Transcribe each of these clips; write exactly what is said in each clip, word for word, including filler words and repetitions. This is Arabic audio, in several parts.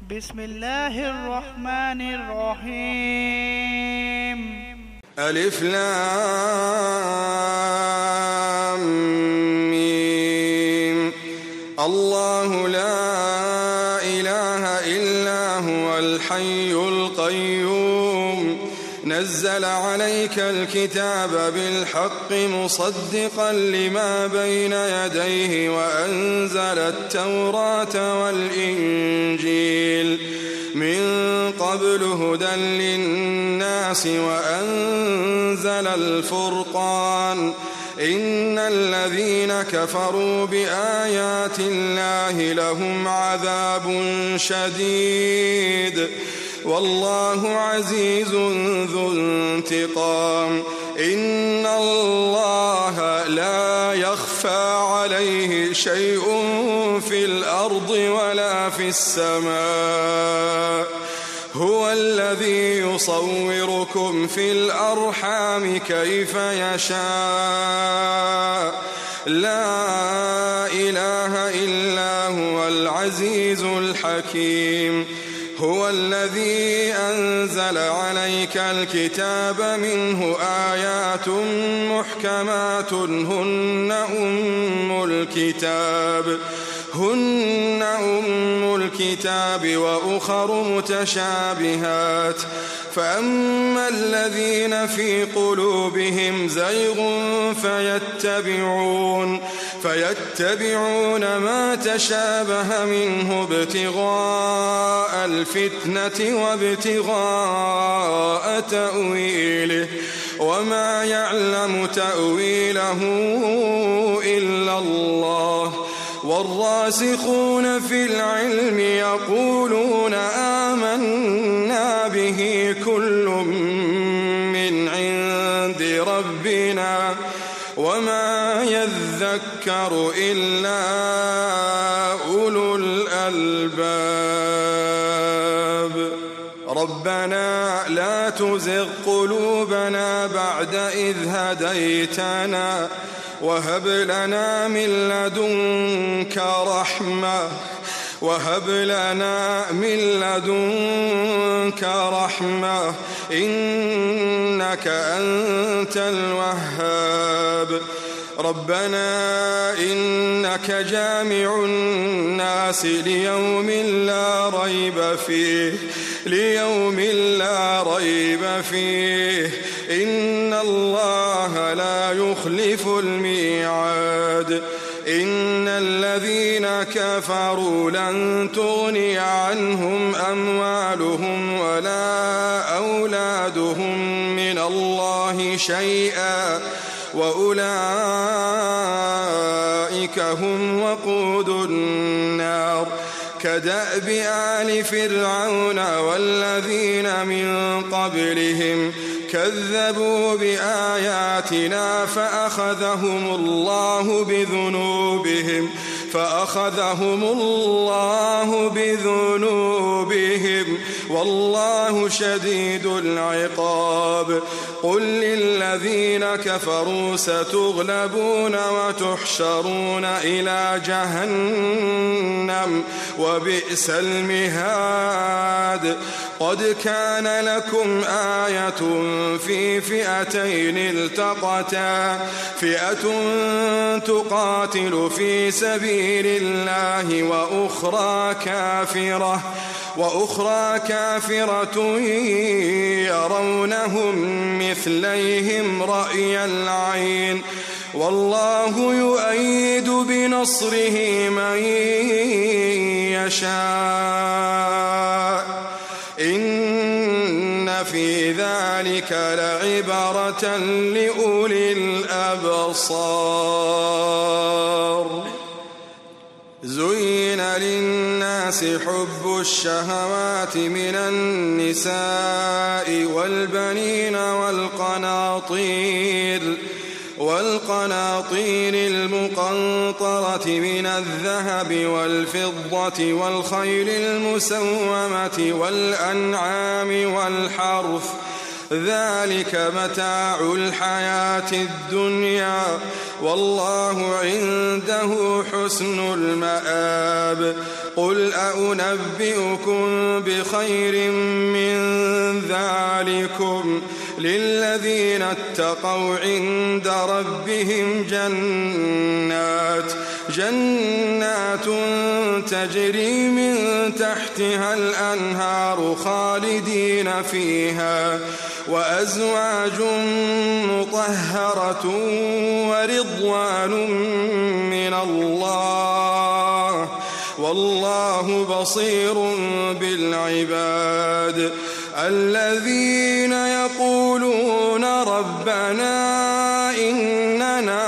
بسم الله الرحمن الرحيم. ألف لام ميم. الله لا إله إلا هو الحي القيوم نزل عليك الكتاب بالحق مصدقا لما بين يديه وأنزل التوراة والإنجيل من قبل هدى للناس وأنزل الفرقان إن الذين كفروا بآيات الله لهم عذاب شديد والله عزيز ذو انتقام إن الله لا يخفى عليه شيء في الأرض ولا في السماء هو الذي يصوركم في الأرحام كيف يشاء لا إله إلا هو العزيز الحكيم هو الذي أنزل عليك الكتاب منه آيات محكمات هن أم الكتاب هن أم الكتاب وأخر متشابهات فأما الذين في قلوبهم زيغ فيتبعون فيتبعون ما تشابه منه ابتغاء الفتنة وابتغاء تأويله وما يعلم تأويله إلا الله والراسخون في العلم يقولون آمنا به كل من عند ربنا وما يذكر إلا أولو الألباب ربنا لا تزغ قلوبنا بعد إذ هديتنا وهب لنا من لدنك رحمة وهب لنا من لدنك رحمة إنك أنت الوهاب ربنا إنك جامع الناس ليوم لا ريب فيه ليوم لا ريب فيه إن الله لا يخلف الميعاد إن الذين كفروا لن تغني عنهم أموالهم ولا أولادهم من الله شيئا وأولئك هم وقود النار كدأب آل فرعون والذين من قبلهم كذبوا بآياتنا فأخذهم الله بذنوبهم فأخذهم الله بذنوبهم والله شديد العقاب قل للذين كفروا ستغلبون وتحشرون إلى جهنم وبئس المهاد قد كان لكم آية في فئتين التقتا فئة تقاتل في سبيل الله وأخرى كافرة وأخرى كافرة يرونهم مثليهم رأي العين والله يؤيد بنصره من يشاء إن في ذلك لعبرة لأولي الأبصار زين للناس حب الشهوات من النساء والبنين والقناطير والقناطير المقنطرة من الذهب والفضة والخيل المسومة والأنعام والحرث ذلك متاع الحياة الدنيا والله عنده حسن المآب قل أنبئكم بخير من ذلكم للذين اتقوا عند ربهم جنات جنات تجري من تحتها الأنهار خالدين فيها وأزواج مطهرة ورضوان من الله والله بصير بالعباد الذين يقولون ربنا إننا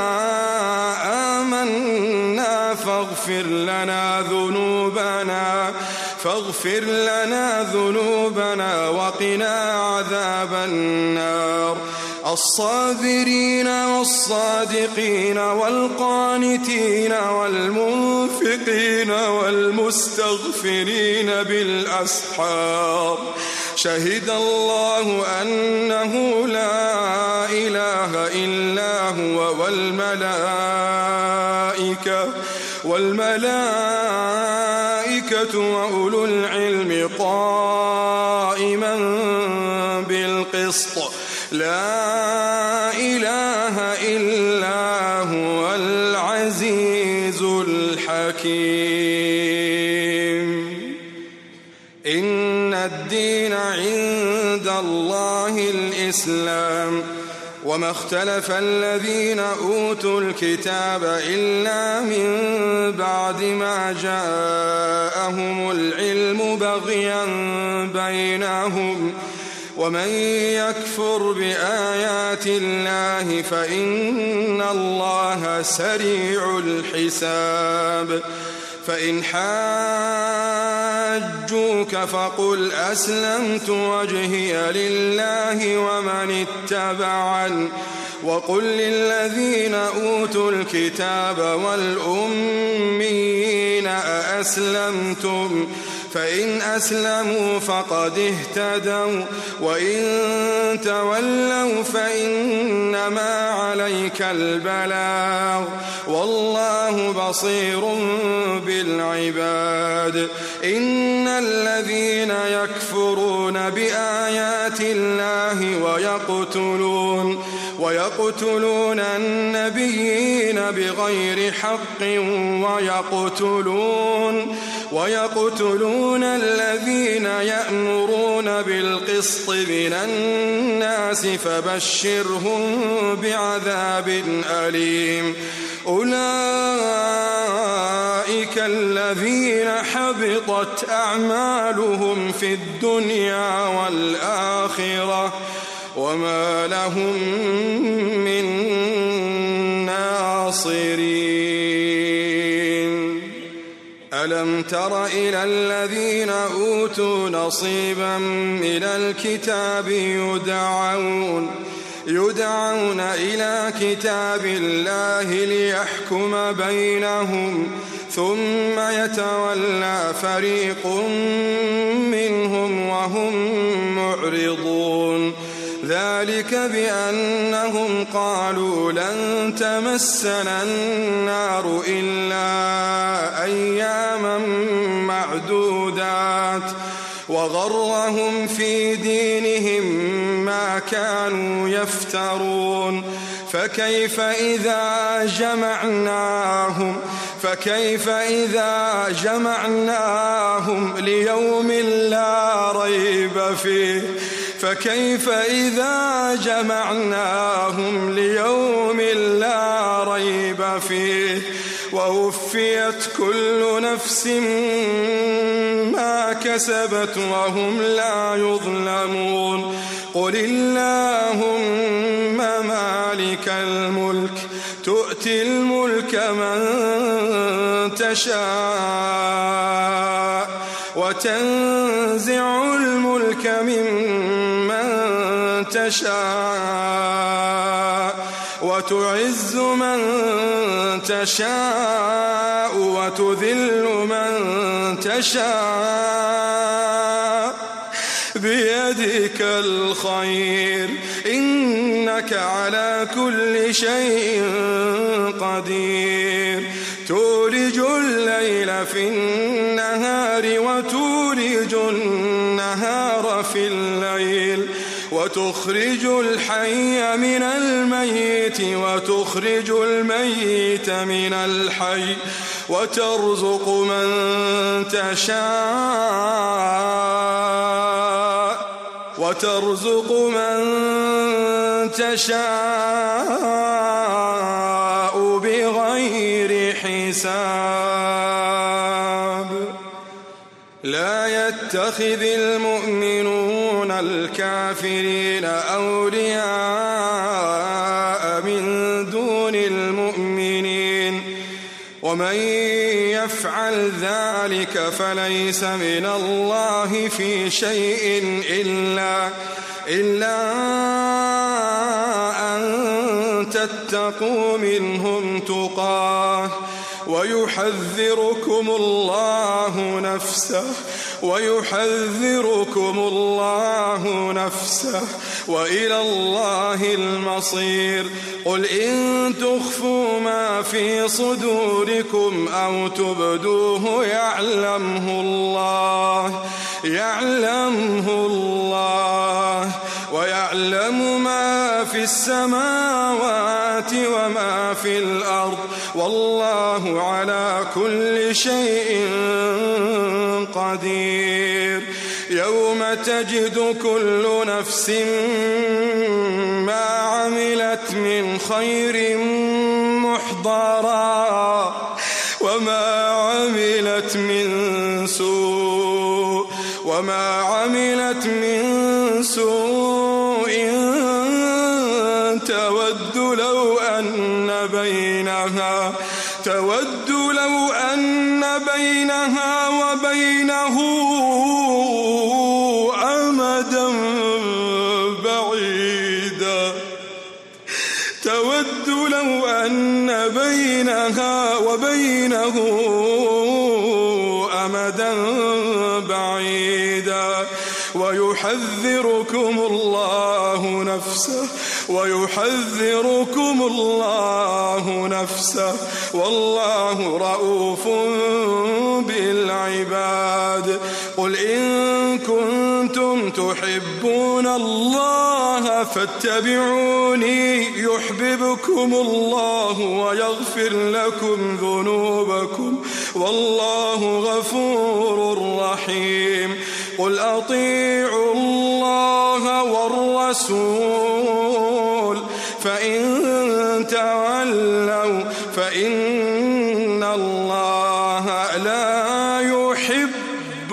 آمنا فاغفر لنا ذنوبنا فاغفر لنا ذنوبنا وقنا عذاب النار الصابرين والصادقين والقانتين والمنفقين والمستغفرين بالأسحار شهد الله أنه لا إله إلا هو والملائكة والملائكة وأولو العلم قائما بالقسط لا إله إلا هو العزيز الحكيم إن الدين عند الله الإسلام وما اختلف الذين أوتوا الكتاب إلا من بعد ما جاءهم العلم بغيا بينهم ومن يكفر بآيات الله فإن الله سريع الحساب فإن حاجوك فقل أسلمت وجهي لله ومن اتبعن وقل للذين أوتوا الكتاب والأميين أأسلمتم فإن أسلموا فقد اهتدوا وإن تولوا فإنما عليك البلاغ والله بصير بالعباد إن الذين يكفرون بآيات الله ويقتلون ويقتلون النبيين بغير حق ويقتلون ويقتلون الذين يأمرون بالقسط من الناس فبشرهم بعذاب أليم أولئك الذين حبطت أعمالهم في الدنيا والآخرة وما لهم من ناصرين ألم تر إلى الذين أوتوا نصيبا من الكتاب يدعون يدعون إلى كتاب الله ليحكم بينهم ثم يتولى فريق منهم وهم معرضون ذلك بأنهم قالوا لن تمسنا النار إلا أياما معدودات وغرهم في دينهم ما كانوا يفترون فكيف إذا جمعناهم فكيف إذا جمعناهم ليوم لا ريب فيه فكيف إذا جمعناهم ليوم لا ريب فيه ووفيت كل نفس ما كسبت وهم لا يظلمون قل اللهم مالك الملك تؤتي الملك من تشاء وتنزع الملك ممن تشاء وتعز من تشاء وتذل من تشاء بيدك الخير إنك على كل شيء قدير تولج الليل في النهار وتولج النهار في الليل وتخرج الحي من الميت وتخرج الميت من الحي وترزق من تشاء وترزق من تشاء بغير حساب. لا يتخذ المؤمنون الكافرين أولياء من دون المؤمنين ومن يفعل ذلك فليس من الله في شيء إلا إلا أن تتقوا منهم تقاه ويحذركم الله نفسه ويحذركم الله نفسه وإلى الله المصير. قل إن تخفوا ما في صدوركم أو تبدوه يعلمه الله يعلمه الله ويعلم ما في السماوات وما في الأرض والله على كل شيء قدير. يوم تجد كل نفس ما عملت من خير محضرا وما عملت من سوء وما عملت من سوء تود لو أن بينها تود لو أن بينها وبينه أمدا بعيدا تود لو أن بينها وبينه أمدا بعيدا ويحذركم الله نفسه ويحذركم الله نفسه والله رؤوف بالعباد. قل إن كنتم تحبون الله فاتبعوني يحببكم الله ويغفر لكم ذنوبكم والله غفور رحيم. قل أطيعوا الله والرسول فإن تولوا فإن الله لا يحب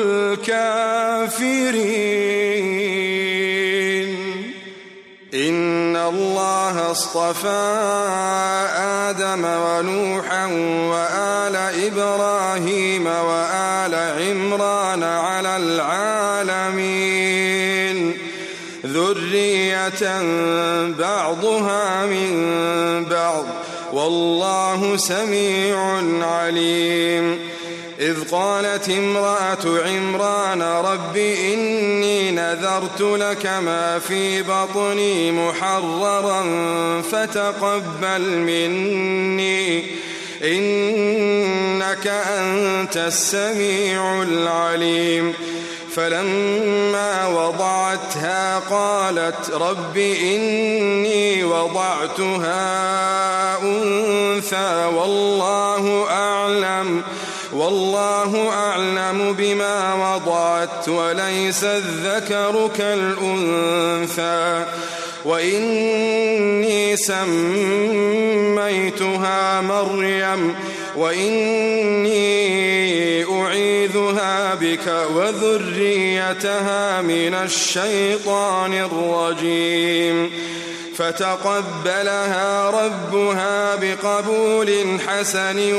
الكافرين. إن الله اصطفى آدم ونوحا وآل إبراهيم وآل عمران على العالمين ذرية بعضها من بعض والله سميع عليم. إذ قالت امرأة عمران رب إني نذرت لك ما في بطني محررا فتقبل مني إنك أنت السميع العليم. فلما وضعتها قالت رب إني وضعتها أنثى والله أعلم والله أعلم بما وضعت وليس الذكر كالأنثى وإني سميتها مريم وإني أعيذها بك وذريتها من الشيطان الرجيم. فتقبلها ربها بقبول حسن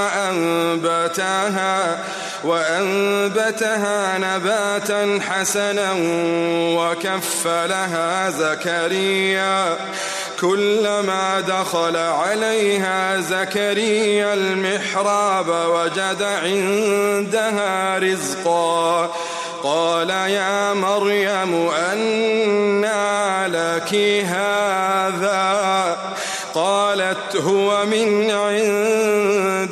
وأنبتها وأنبتها نباتا حسنا وكفلها زكريا كلما دخل عليها زكريا المحراب وجد عندها رزقا قال يا مريم أنى لك هذا قالت هو من عند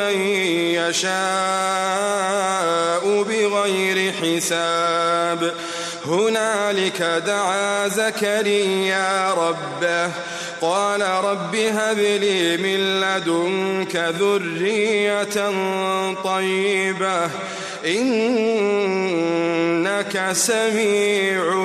من يشاء بغير حساب هنالك دعا زكريا ربه قال رب هب لي من لدنك ذرية طيبة إنك سميع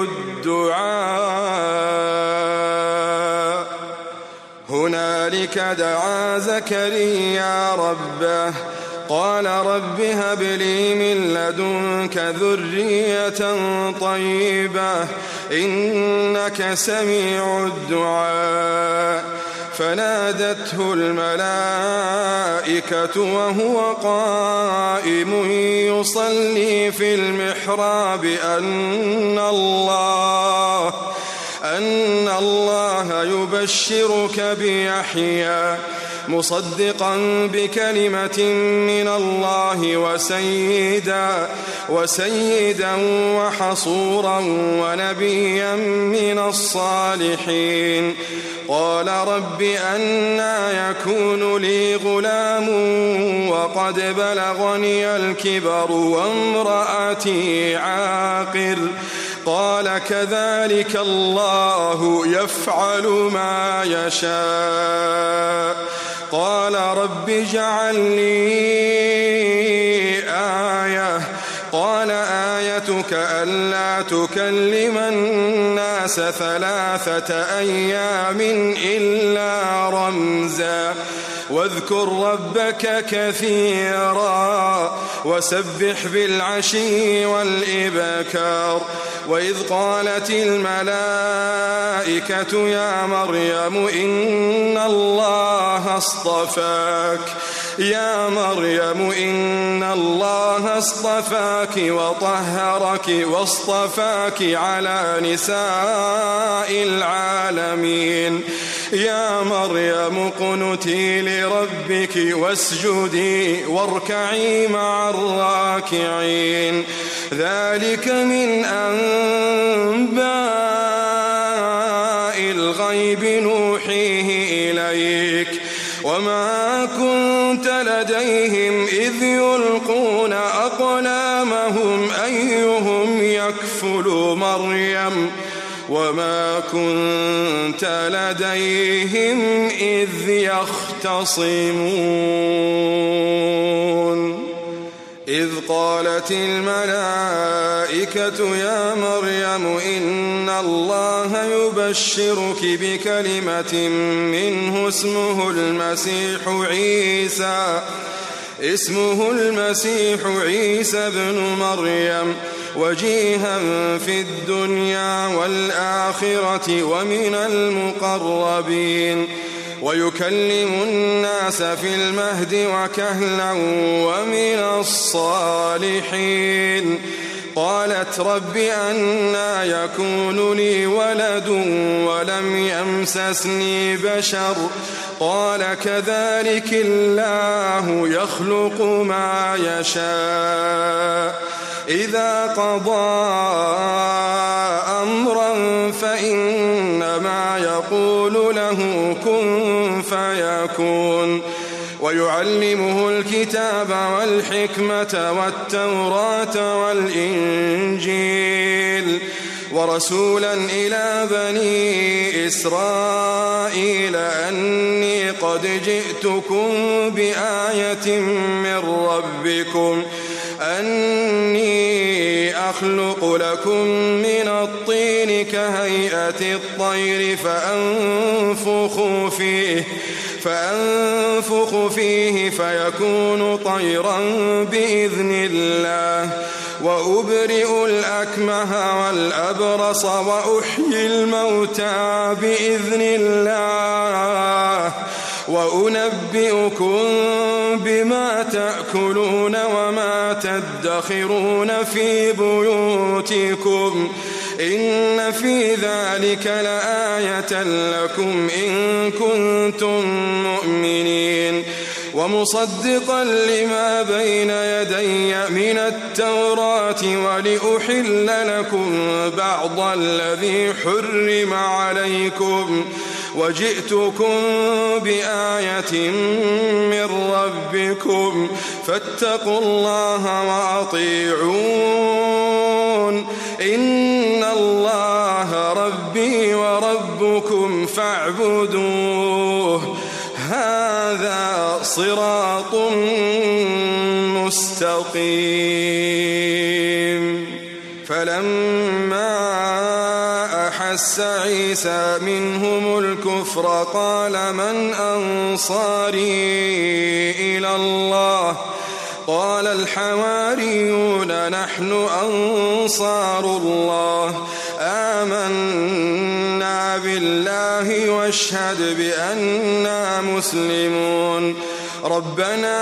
الدعاء هنالك دعا زكريا ربه قال رب هب لي من لدنك ذرية طيبة إنك سميع الدعاء فنادته الملائكة وهو قائم يصلي في المحراب أن الله أن الله يبشرك بيحيى مصدقا بكلمة من الله وسيدا وسيدا وحصورا ونبيا من الصالحين قال رب أنى يكون لي غلام وقد بلغني الكبر وامرأتي عاقر قال كذلك الله يفعل ما يشاء قال رب اجعل لي آية قال آيتك ألا تكلم الناس ثلاثة أيام إلا رمزا واذكر ربك كثيرا وسبح بالعشي والإبكار وإذ قالت الملائكة يا مريم إن الله اصطفاك يا مريم إن الله اصطفاك وطهرك واصطفاك على نساء العالمين يا مريم اقنتي لربك واسجدي واركعي مع الراكعين ذلك من أنباء الغيب نوحيه إليك وما كنت لديهم إذ يلقون أقلامهم أيهم يكفل مريم وما كنت لديهم إذ يختصمون إذ قالت الملائكة يا مريم إن الله يبشرك بكلمة منه اسمه المسيح عيسى اسمه المسيح عيسى ابن مريم وجيها في الدنيا والآخرة ومن المقربين ويكلم الناس في المهد وكهلا ومن الصالحين قالت رب أنى يكون لي ولد ولم يمسسني بشر قال كذلك الله يخلق ما يشاء إذا قضى أمرا فإنما يقول له كن فيكون ويعلمه الكتاب والحكمة والتوراة والإنجيل ورسولا إلى بني إسرائيل أني قد جئتكم بآية من ربكم أني أخلق لكم من الطين كهيئة الطير فأنفخ فيه فأنفخ فيه فيكون طيرا بإذن الله وأبرئ الأكمه والأبرص وأحيي الموتى بإذن الله وأنبئكم بما تأكلون وما تدخرون في بيوتكم إن في ذلك لآية لكم إن كنتم مؤمنين ومصدقا لما بين يدي من التوراة ولأحل لكم بعض الذي حرم عليكم وجئتكم بآية من ربكم فاتقوا الله وأطيعون إن الله ربي وربكم فاعبدوه هذا صراط مستقيم. فلما أحس عيسى منهم الكفر قال من أنصاري إلى الله قال الحواريون نحن أنصار الله آمنا بالله واشهد بأننا مسلمون ربنا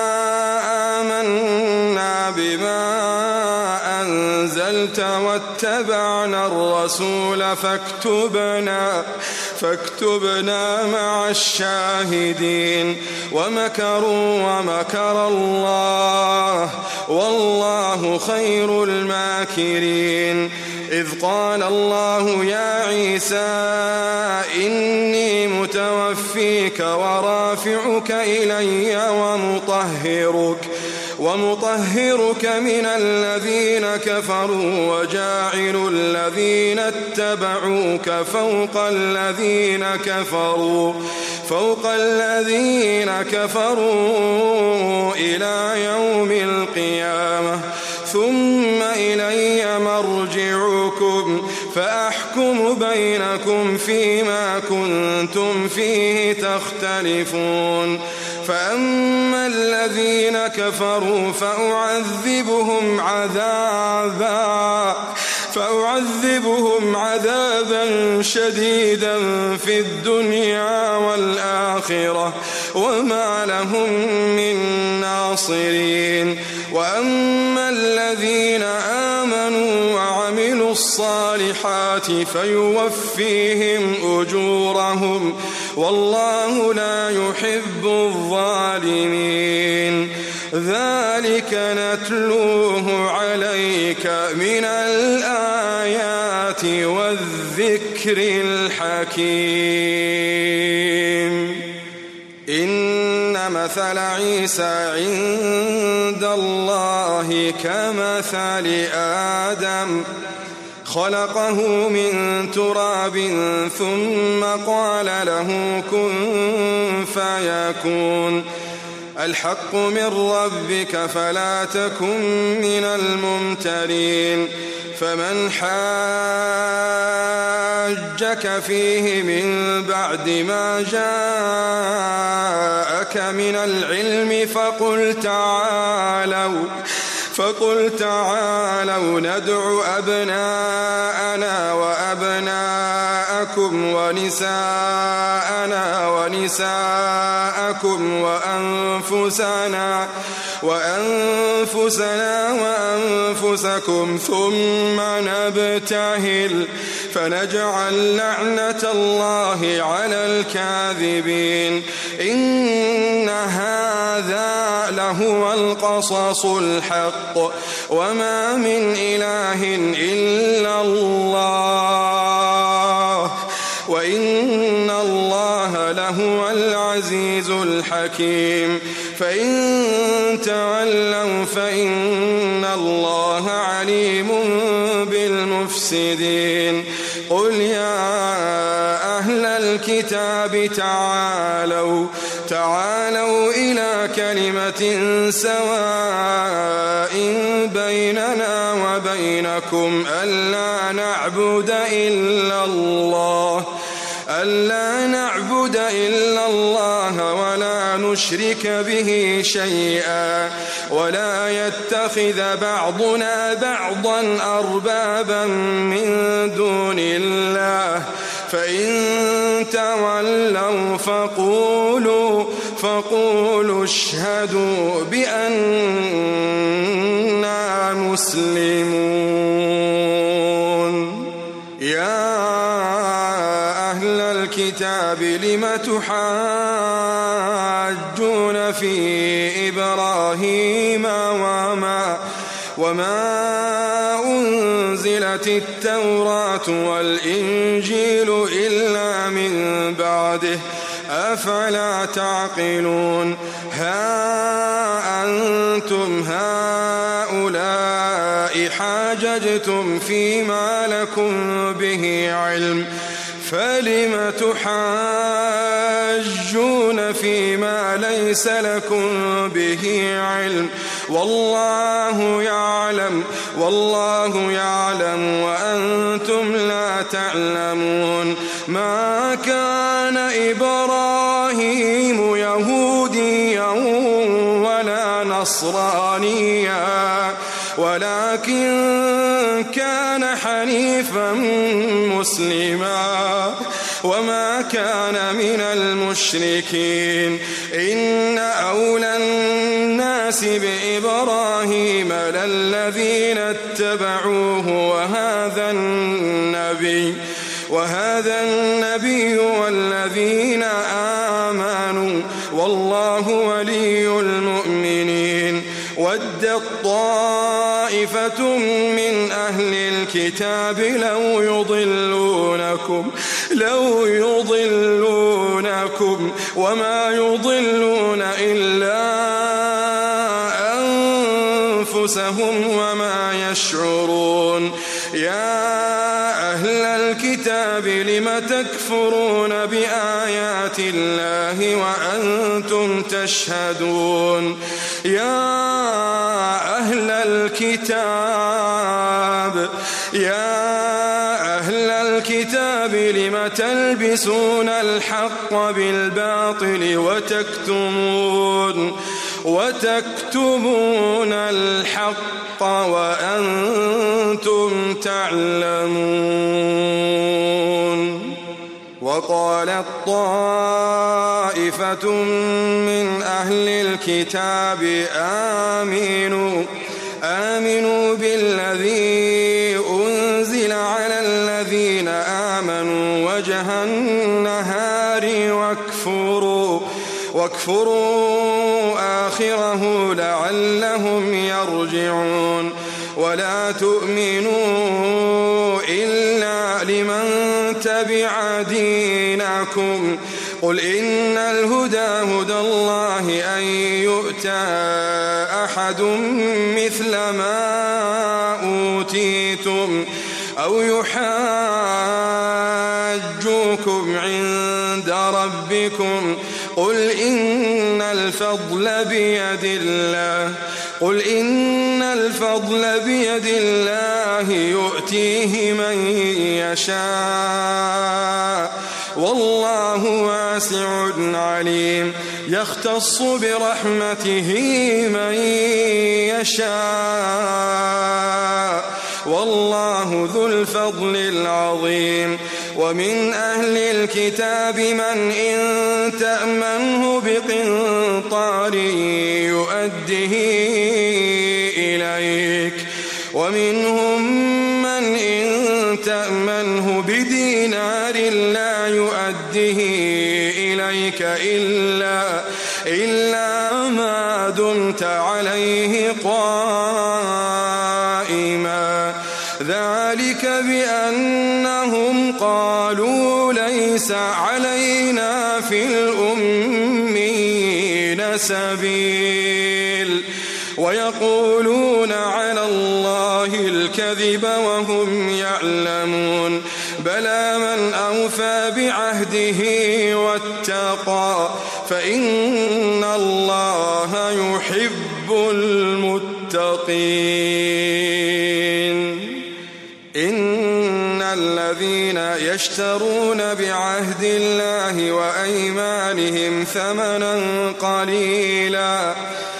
آمنا بما أنزلت واتبعنا الرسول فاكتبنا فاكتبنا مع الشاهدين ومكروا ومكر الله والله خير الماكرين. إذ قال الله يا عيسى إني متوفيك ورافعك إلي ومطهرك ومطهرك من الذين كفروا وجاعل الذين اتبعوك فوق الذين كفروا فوق الذين كفروا إلى يوم القيامة ثم إلي مرجعكم فأحكم بينكم فيما كنتم فيه تختلفون. فأما الذين كفروا فأعذبهم عذابا فأعذبهم عذابا شديدا في الدنيا والآخرة وما لهم من ناصرين. وأما الذين آمنوا وعملوا الصالحات فيوفيهم أجورهم والله لا يحب الظالمين. ذلك نتلوه عليك من الآيات والذكر الحكيم. إن مثل عيسى عند الله كمثل آدم خلقه من تراب ثم قال له كن فيكون. الحق من ربك فلا تكن من الممترين. فمن حاجك فيه من بعد ما جاءك من العلم فقل تعالوا فقل تعالوا ندع أبناءنا وأبناءكم ونساءنا ونساءكم وأنفسنا وأنفسنا وأنفسكم ثم نبتهل فنجعل لعنة الله على الكاذبين. إن هذا لهو القصص الحق وما من إله إلا الله وإن الله لهو العزيز الحكيم. فإن تولوا فإن الله عليم بالمفسدين. قل يا أهل الكتاب تعالوا تعالوا إلى كلمة سواء بيننا وبينكم ألا نعبد إلا الله ألا نعبد إلا الله ولا نشرك به شيئا ولا يتخذ بعضنا بعضا أربابا من دون الله. فإن تولوا فقولوا فقولوا اشهدوا بأننا مسلمون. يا أهل الكتاب لم تحاجون في إبراهيم وما وما أنزلت التوراة والإنجيل إلا من بعده أفلا تعقلون ها أنتم هؤلاء حاججتم فيما لكم به علم فلم تحاجون فيما ليس لكم به علم والله يعلم والله يعلم وأنتم لا تعلمون ما كان إبراهيم يهوديا ولا نصرانيا ولكن كان حنيفا مسلما وما كان من المشركين إن أولى الناس بإبراهيم للذين اتبعوه وهذا النبي وهذا النبي والذين آمنوا والله ولي المؤمنين ودت طائفة من أهل الكتاب لو يضلونكم لو يضلونكم وما يضلون إلا أنفسهم وما يشعرون يا أهل الكتاب لم تكفرون بآيات الله وأنتم تشهدون يا أهل الكتاب يا أهل الكتاب لم تلبسون الحق بالباطل وتكتمون وتكتمون الحق وأنتم تعلمون وقالت طائفة من أهل الكتاب آمنوا آمنوا بالذي أنزل على الذين آمنوا وجه النهار واكفروا واكفروا آخره لعلهم يرجعون ولا تؤمنوا إلا لمن تبع دينكم قل إن الهدى هدى الله أن يؤتى أحد مثل ما أوتيتم أو يحاجوكم عند ربكم قل إن الفضل بيد الله قل إن الفضل بيد الله يؤتيه من يشاء والله واسع عليم يختص برحمته من يشاء والله ذو الفضل العظيم ومن أهل الكتاب من إن تأمنه بقنطار يؤده إليك ومنهم من إن تأمنه بدينار لا يؤده إليك إلا, إلا ما دمت عليه قائما ذلك بأنهم قالوا ليس علينا في الأمين سبيل ويقولون على الله الكذب وهم يعلمون بلى من أوفى بعهده واتقى فإن الله يحب المتقين إن الذين يشترون بعهد الله وأيمانهم ثمنا قليلا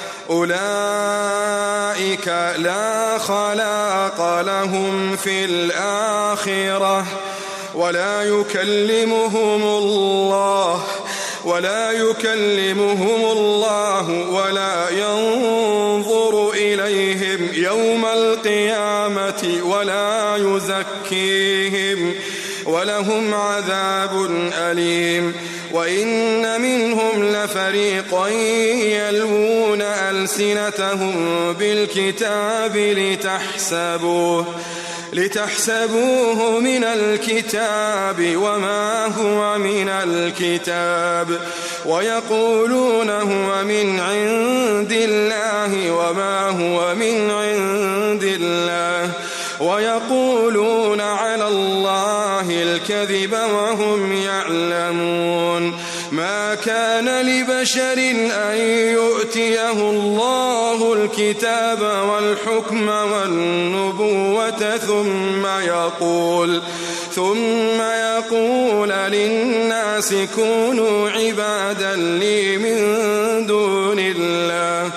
أولئك لا خلاق لهم في الآخرة ولا يكلمهم الله ولا يكلمهم الله ولا ينظر إليهم يوم القيامة ولا يزكيهم ولهم عذاب أليم وإن منهم لفريقا يلوون ألسنتهم بالكتاب لتحسبوه لتحسبوه من الكتاب وما هو من الكتاب ويقولون هو من عند الله وما هو من عند الله ويقولون على الله الكذب وهم يعلمون. ما كان لبشر أن يؤتيه الله الكتاب والحكم والنبوة ثم يقول ثم يقول للناس كونوا عبادا لي من دون الله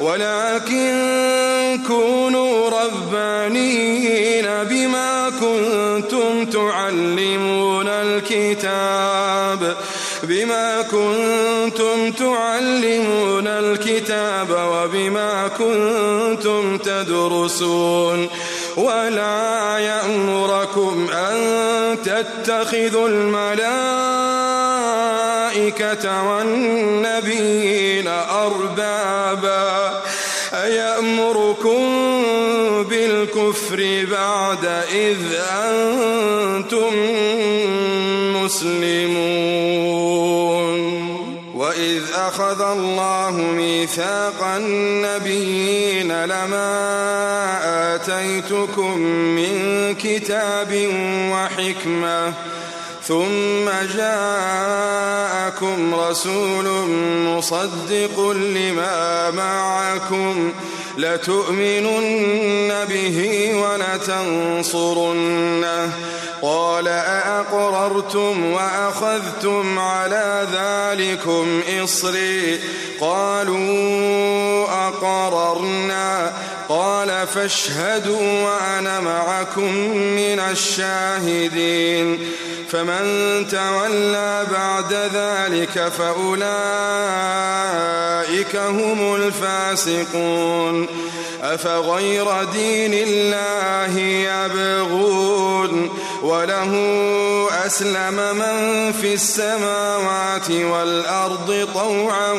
ولكن كونوا ربانيين بما كنتم تعلمون الكتاب بما كنتم تعلمون الكتاب وبما كنتم تدرسون. ولا يأمركم أن تتخذوا الملائكة والنبيين أربابا أيأمركم بالكفر بعد إذ أنتم مسلمون. وإذ أخذ الله ميثاق النبيين لما آتيتكم من كتاب وحكمة ثم جاءكم رسول مصدق لما معكم لتؤمنن به ولتنصرنه قال أأقررتم وأخذتم على ذلكم إصري قالوا أقررنا قال فاشهدوا وأنا معكم من الشاهدين. فمن تولى بعد ذلك فأولئك هم الفاسقون. أفغير دين الله يبغون وله أسلم من في السماوات والأرض طوعا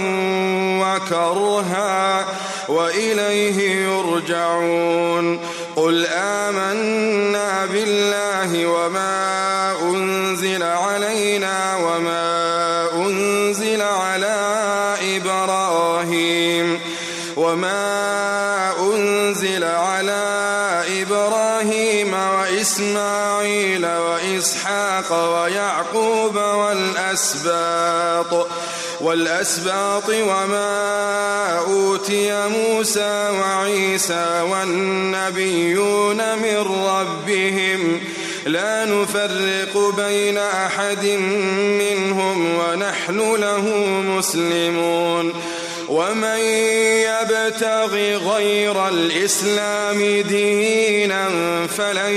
وكرها وإليه يرجعون. قل آمنا بالله وما أنزل علينا وما أنزل على إبراهيم وما أنزل على إبراهيم وإسماعيل وإسحاق ويعقوب والأسباط والأسباط وما أوتي موسى وعيسى والنبيون من ربهم لا نفرق بين أحد منهم ونحن له مسلمون. ومن يبتغ غير الإسلام دينا فلن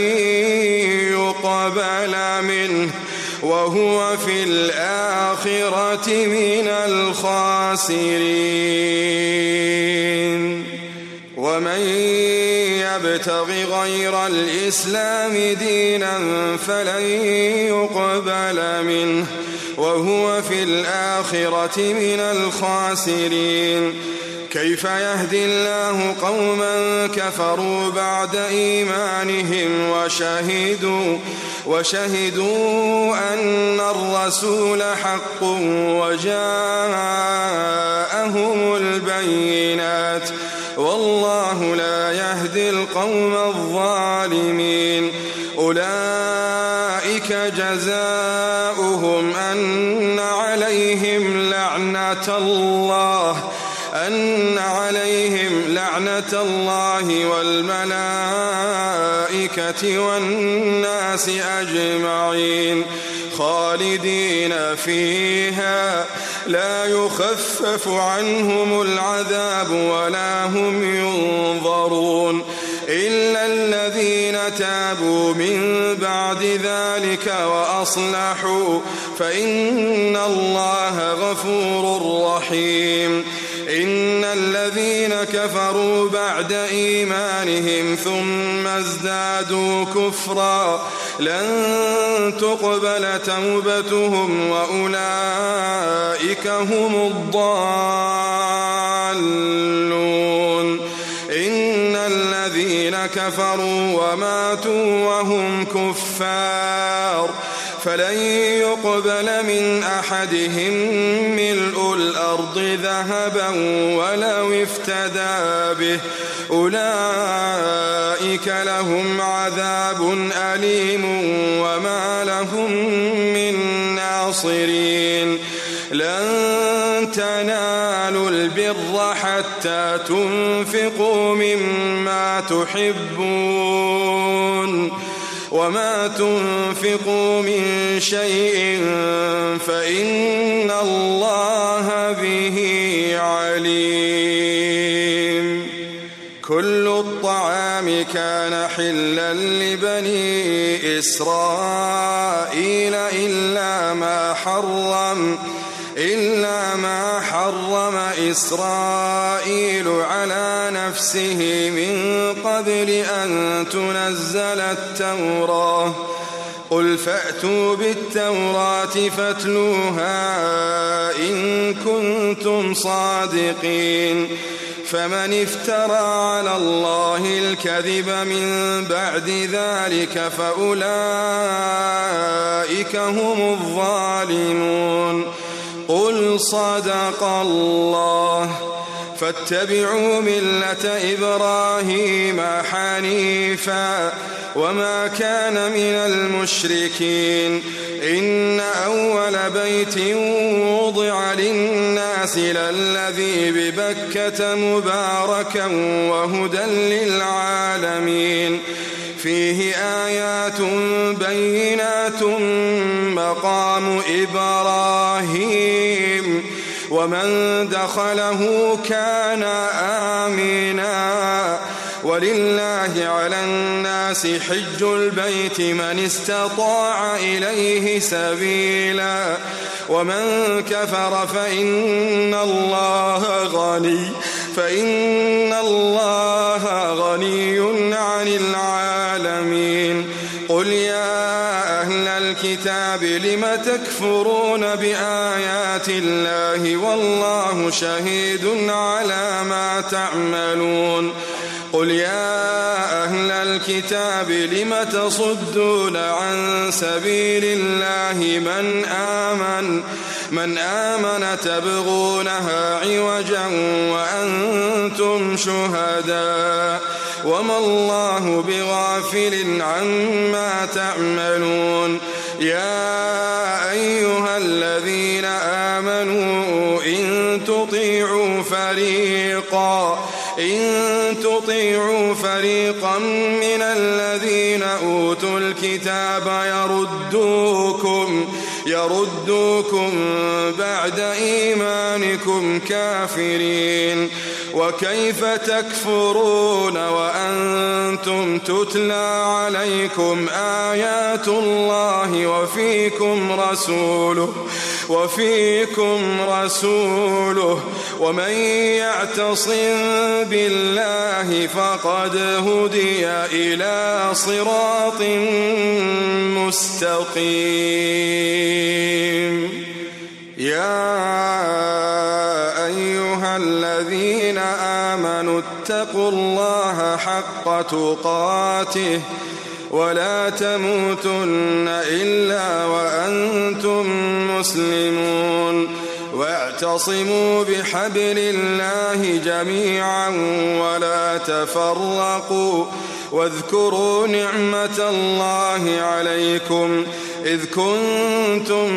يقبل منه وهو في الآخرة من الخاسرين. ومن يبتغ غير الإسلام دينا فلن يقبل منه وهو في الآخرة من الخاسرين. كيف يهدي الله قوما كفروا بعد إيمانهم وشهدوا وشهدوا أن الرسول حق وجاءهم البينات والله لا يهدي القوم الظالمين. أولئك جزاؤهم أن عليهم لعنة الله أن عليهم لعنة الله والملائكة والناس أجمعين خالدين فيها لا يخفف عنهم العذاب ولا هم ينظرون إلا الذين تابوا من بعد ذلك وأصلحوا فإن الله غفور رحيم. إن الذين كفروا بعد إيمانهم ثم ازدادوا كفرا لن تقبل توبتهم وأولئك هم الضالون إن الذين كفروا وماتوا وهم كفار فلن يقبل من أحدهم ملء الأرض ذهبا ولو افتدى به أولئك لهم عذاب أليم وما لهم من ناصرين لن تنالوا البر حتى تنفقوا مما تحبون وما تنفقوا من شيء فإن الله به عليم كل الطعام كان حلا لبني إسرائيل إلا ما حرم إلا ما حرم إسرائيل على نفسه من قبل أن تنزل التوراة قل فأتوا بالتوراة فاتلوها إن كنتم صادقين فمن افترى على الله الكذب من بعد ذلك فأولئك هم الظالمون قل صدق الله فاتبعوا ملة إبراهيم حنيفا وما كان من المشركين إن أول بيت وضع للناس للذي ببكة مباركا وهدى للعالمين فيه آيات بينات مقام إبراهيم ومن دخله كان آمنا ولله على الناس حج البيت من استطاع إليه سبيلا ومن كفر فإن الله غني فإن الله غني عن العالمين قل يا أهل الكتاب لم تكفرون بآيات الله والله شهيد على ما تعملون قل يا أهل الكتاب لم تصدون عن سبيل الله من آمن من آمن تبغونها عوجا وأنتم شهداء وما الله بغافل عما تعملون يا أيها الذين آمنوا إن تطيعوا فريقا إن تطيعوا فريقا من الذين أوتوا الكتاب يردوكم يردوكم بعد إيمانكم كافرين وكيف تكفرون وأنتم تتلى عليكم آيات الله وفيكم رسوله وفيكم رسوله ومن يعتصم بالله فقد هدي إلى صراط مستقيم يا أيها الذين آمنوا اتقوا الله حق تقاته ولا تموتن إلا وأنتم مسلمون واعتصموا بحبل الله جميعا ولا تفرقوا واذكروا نعمة الله عليكم إذ كنتم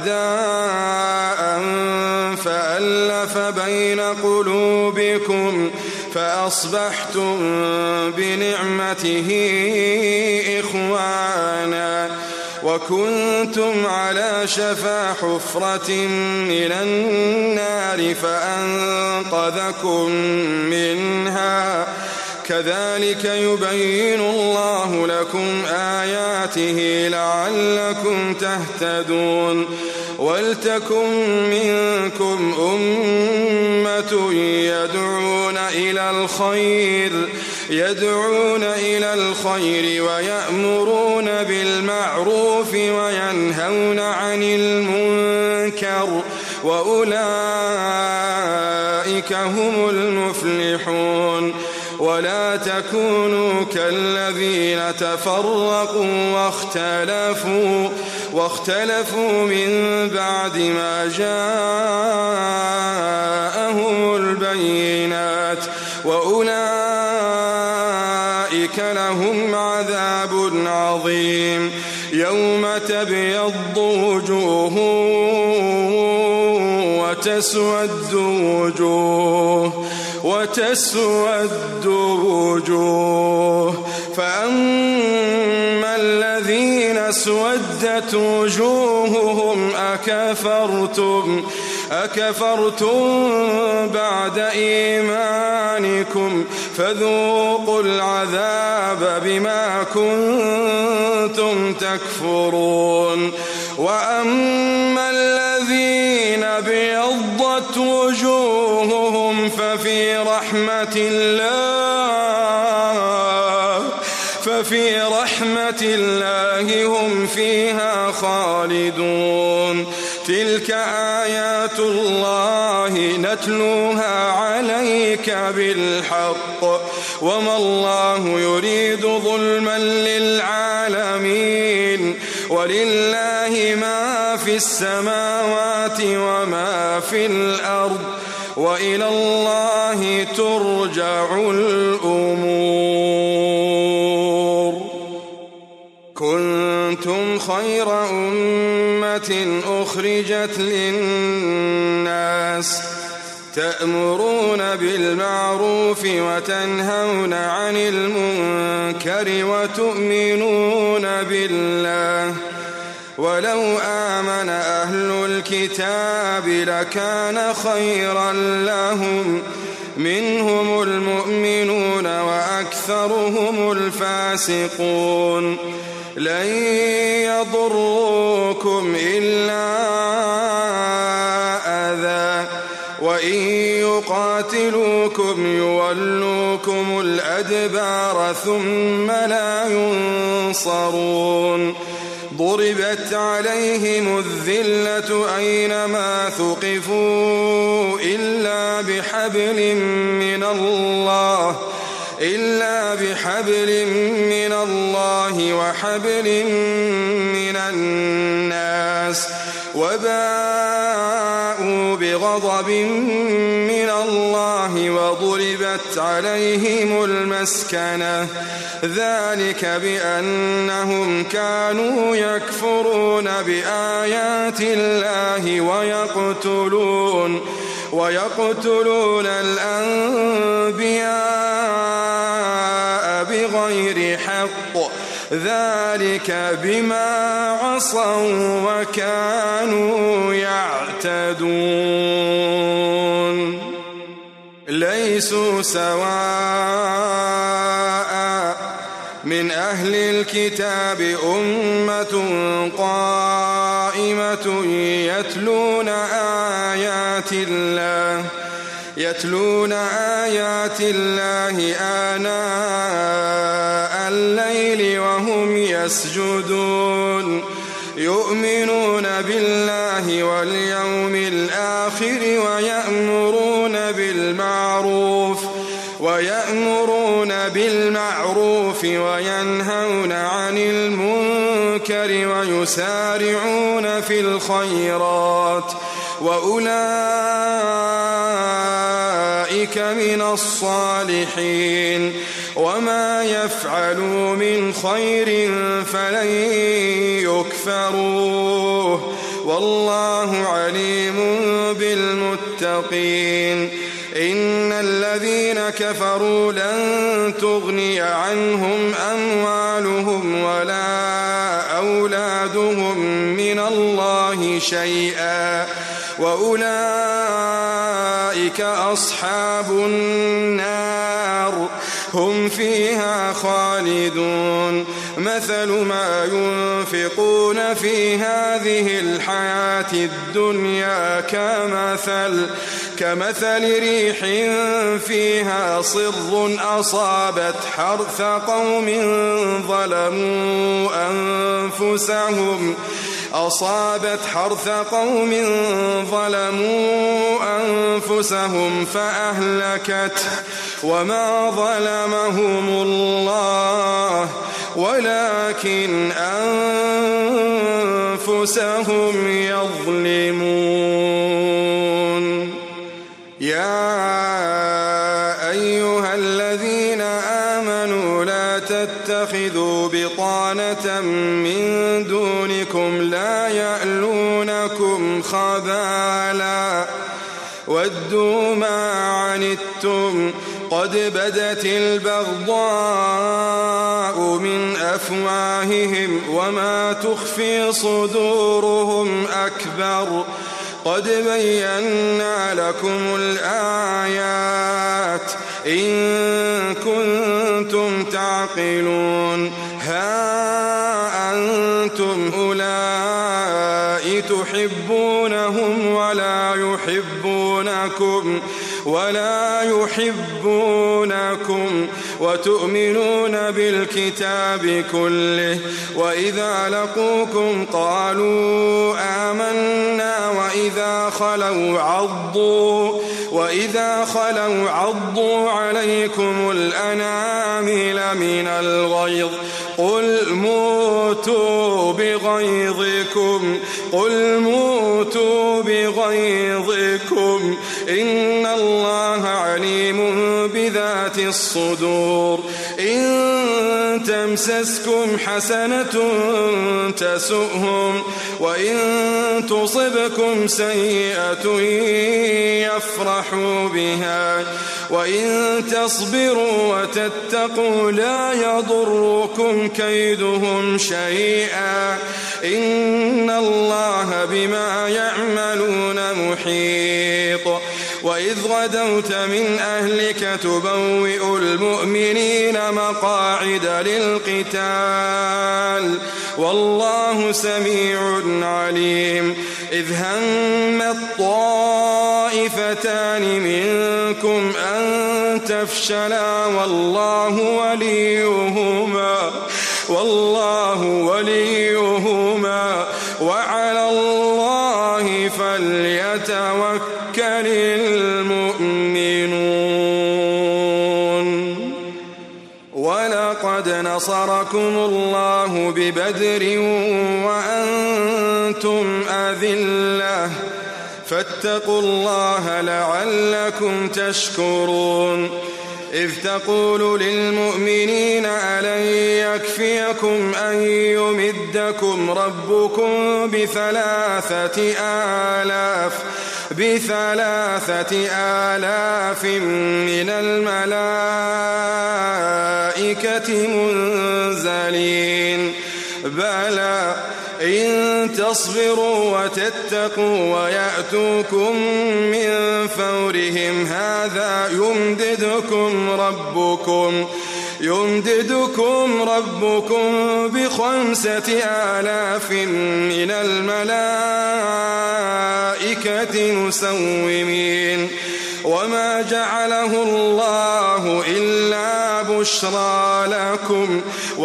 أعداء فألف بين قلوبكم فأصبحتم بنعمته إخوانا وكنتم على شفا حفرة من النار فأنقذكم منها كذلك يبين الله لكم آياته لعلكم تهتدون ولتكن منكم أمة يدعون إلى الخير يدعون إلى الخير ويأمرون بالمعروف وينهون عن المنكر وأولئك هم المفلحون. ولا تكونوا كالذين تفرقوا واختلفوا واختلفوا من بعد ما جاءهم البينات وأولئك لهم عذاب عظيم. يوم تبيض وجوه وتسود وجوه وتسود وجوه فأما الذين اسودت وجوههم أكفرتم أكفرتم بعد إيمانكم فذوقوا العذاب بما كنتم تكفرون. وأما الذين ابيضت وجوههم ففي رحمة الله ففي رحمة الله هم فيها خالدون. تلك آيات الله نتلوها عليك بالحق وما الله يريد ظلما للعالمين. ولله ما في السماوات وما في الأرض وإلى الله ترجع الأمور. كنتم خير أمة أخرجت للناس تأمرون بالمعروف وتنهون عن المنكر وتؤمنون بالله. ولو آمن أهل الكتاب لكان خيرا لهم منهم المؤمنون وأكثرهم الفاسقون. لن يضروكم إلا أذى وإن يقاتلوكم يولوكم الأدبار ثم لا ينصرون. ضربت عليهم الذلة أينما ثقفوا إلا بحبل من الله إلا بحبل من الله وحبل من الناس وباءوا بغضب من الله وضربت عليهم المسكنة ذلك بأنهم كانوا يكفرون بآيات الله ويقتلون ويقتلون الأنبياء بغير حق ذلك بما عصوا وكانوا يعتدون. ليسوا سواء من أهل الكتاب أمة قائمة يتلون آيات الله يتلون آيات الله آناء الليل وهم يسجدون يؤمنون بالله واليوم الآخر ويأمرون بالمعروف ويأمرون بالمعروف وينهون عن المنكر ويسارعون في الخيرات وأولئك من الصالحين. وما يفعلوا من خير فلن يكفروه والله عليم بالمتقين. إن الذين كفروا لن تغني عنهم أموالهم ولا أولادهم من الله شيئا وأولئك أصحاب النار هم فيها خالدون. مثل ما ينفقون في هذه الحياة الدنيا كمثل كمثل ريح فيها صر أصابت حرث قوم ظلموا أنفسهم أصابت حرث قوم ظلموا أنفسهم فأهلكت وما ظلمهم الله ولكن أنفسهم يظلمون. يا أيها الذين آمنوا لا تتخذوا بطانة من دونكم لا يألونكم خبالا ودوا ما عنتم قد بدت البغضاء من أفواههم وما تخفي صدورهم أكبر قد بينا لكم الآيات إن كنتم تعقلون. ها أنتم أولئك تحبونهم ولا يحبونكم ولا يحبونكم وتؤمنون بالكتاب كله وإذا لقوكم قالوا آمنا وإذا خلوا عضوا وإذا خلوا عضوا عليكم الأنامل من الغيظ قل موتوا بغيظكم قل موتوا بغيظكم إن الله عليم بذات الصدور. إن تمسسكم حسنة تسؤهم وإن تصبكم سيئة يفرحوا بها وإن تصبروا وتتقوا لا يضركم كيدهم شيئا إن الله بما يعملون محيط. وإذ غدوت من أهلك تبوئ المؤمنين مقاعد للقتال والله سميع عليم. إذ هم الطائفتان منكم أن تفشلا والله وليهما والله وليهما وعلى الله فليتوكل المؤمنون. ولقد نصركم الله ببدر وأنتم أذلة فاتقوا الله لعلكم تشكرون. إذ تقول للمؤمنين ألن يكفيكم أن يمدكم ربكم بثلاثة آلاف بثلاثة آلاف من الملائكة منزلين بلى إن تصبروا وتتقوا ويأتوكم من فورهم هذا يمددكم ربكم يمددكم ربكم بخمسة آلاف من الملائكة مسومين. وما جعله الله إلا بشرى لكم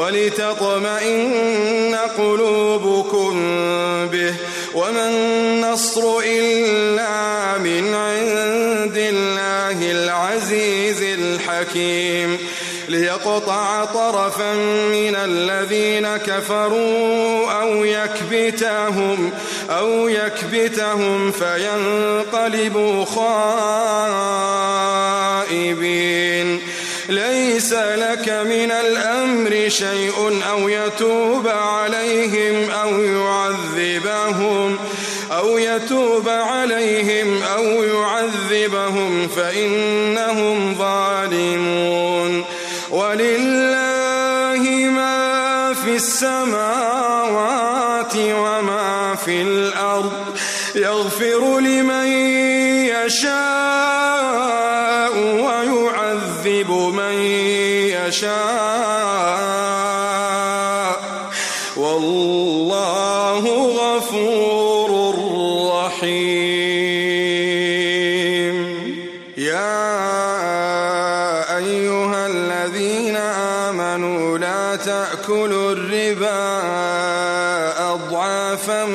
ولتطمئن قلوبكم به وما النصر إلا من عند الله العزيز الحكيم. ليقطع طرفا من الذين كفروا أو يكبتهم أو يكبتهم فينقلبوا خائبين. ليس لك من الأمر شيء أو يتوب عليهم أو يعذبهم أو يتوب عليهم أو يعذبهم فإنهم ظالمون. ولله ما في السماوات وما في الأرض يغفر لمن يشاء ويعذب من يشاء أيها الذين آمنوا لا تأكلوا الربا أضعافا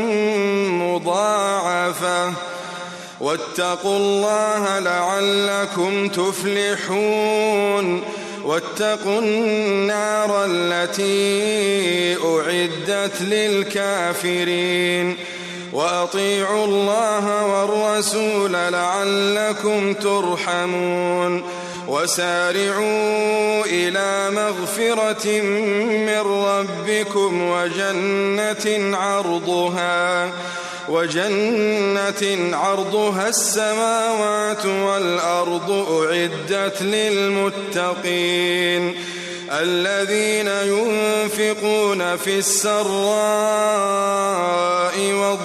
مضاعفة واتقوا الله لعلكم تفلحون واتقوا النار التي أعدت للكافرين وأطيعوا الله والرسول لعلكم ترحمون وسارعوا إلى مغفرة من ربكم وجنة عرضها وجنة عرضها السماوات والأرض أعدت للمتقين الذين ينفقون في السراء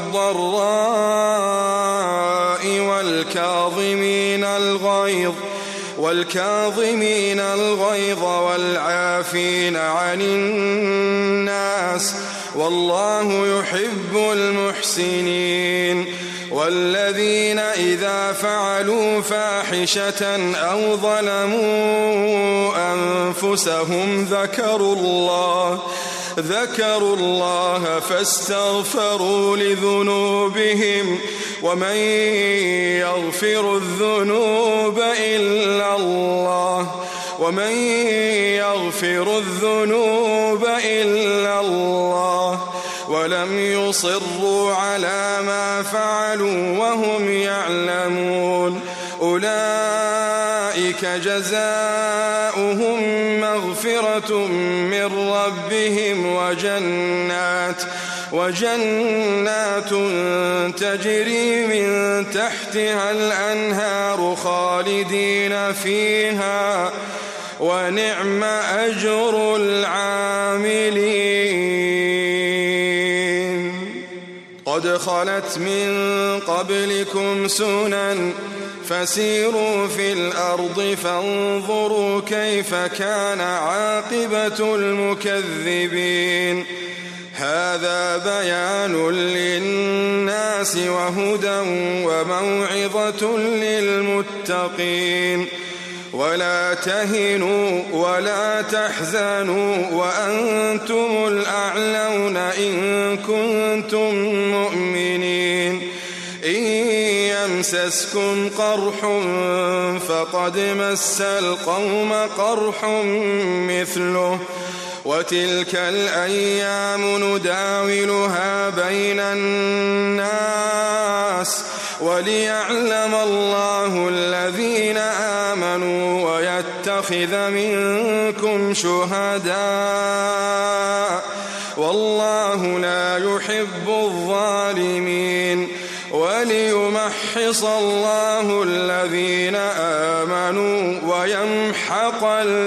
والضراء والكاظمين الغيظ والكاظمين الغيظ والعافين عن الناس والله يحب المحسنين والذين إذا فعلوا فاحشة أو ظلموا أنفسهم ذكروا الله ذكروا الله فاستغفروا لذنوبهم ومن يغفر الذنوب إلا الله ومن يغفر الذنوب إلا الله ولم يصروا على ما فعلوا وهم يعلمون أولئك جزاؤهم مغفرة من ربهم وجنات وجنات تجري من تحتها الأنهار خالدين فيها ونعم أجر العاملين قد خلت من قبلكم سنن فسيروا في الأرض فانظروا كيف كان عاقبة المكذبين هذا بيان للناس وهدى وموعظة للمتقين ولا تهنوا ولا تحزنوا وأنتم الأعلون إن كنتم مؤمنين إن يمسسكم قرح فقد مس القوم قرح مثله وتلك الأيام نداولها بين الناس وليعلم الله الذين آمنوا ويتخذ منكم شهداء والله لا يحب الظالمين وليمحص الله الذين آمنوا ويمحق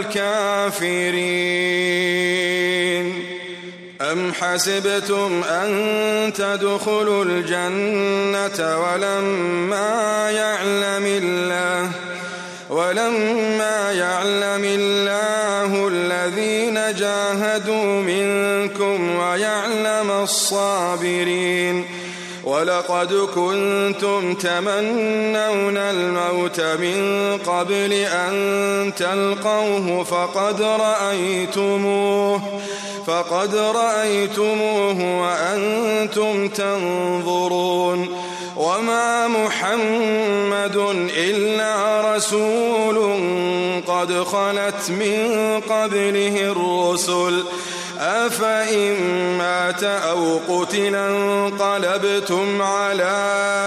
الكافرين أم حسبتم أن تدخلوا الجنة ولما يعلم الله ولما يعلم الله الذين جاهدوا منكم ويعلم الصابرين ولقد كنتم تمنون الموت من قبل أن تلقوه فقد رأيتموه فقد رأيتموه وأنتم تنظرون وما محمد إلا رسول قد خلت من قبله الرسل أفإن مات أو قتل انقلبتم على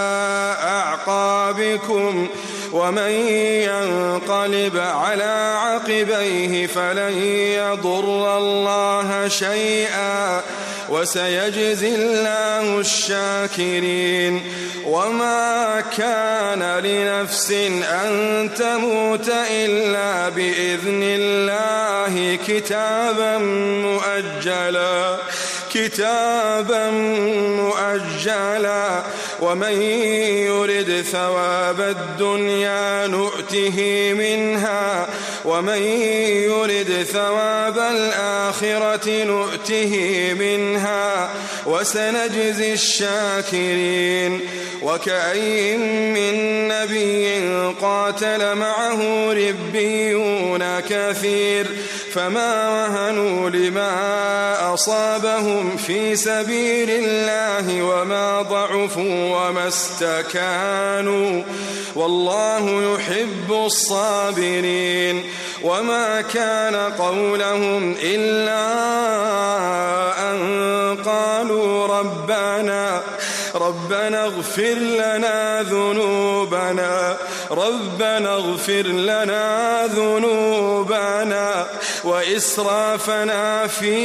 أعقابكم ومن ينقلب على عقبيه فلن يضر الله شيئا وسيجزي الله الشاكرين وما كان لنفس أن تموت إلا بإذن الله كتابا مؤجلا كتابا مؤجلا ومن يرد ثواب الدنيا نؤته منها ومن يرد ثواب الآخرة نؤته منها وسنجزي الشاكرين. وكأين من نبي قاتل معه ربيون كثير فما وهنوا لما أصابهم في سبيل الله وما ضعفوا وما استكانوا والله يحب الصابرين. وما كان قولهم إلا أن قالوا ربنا ربنا اغفر لنا ذنوبنا ربنا اغفر لنا ذنوبنا وإسرافنا في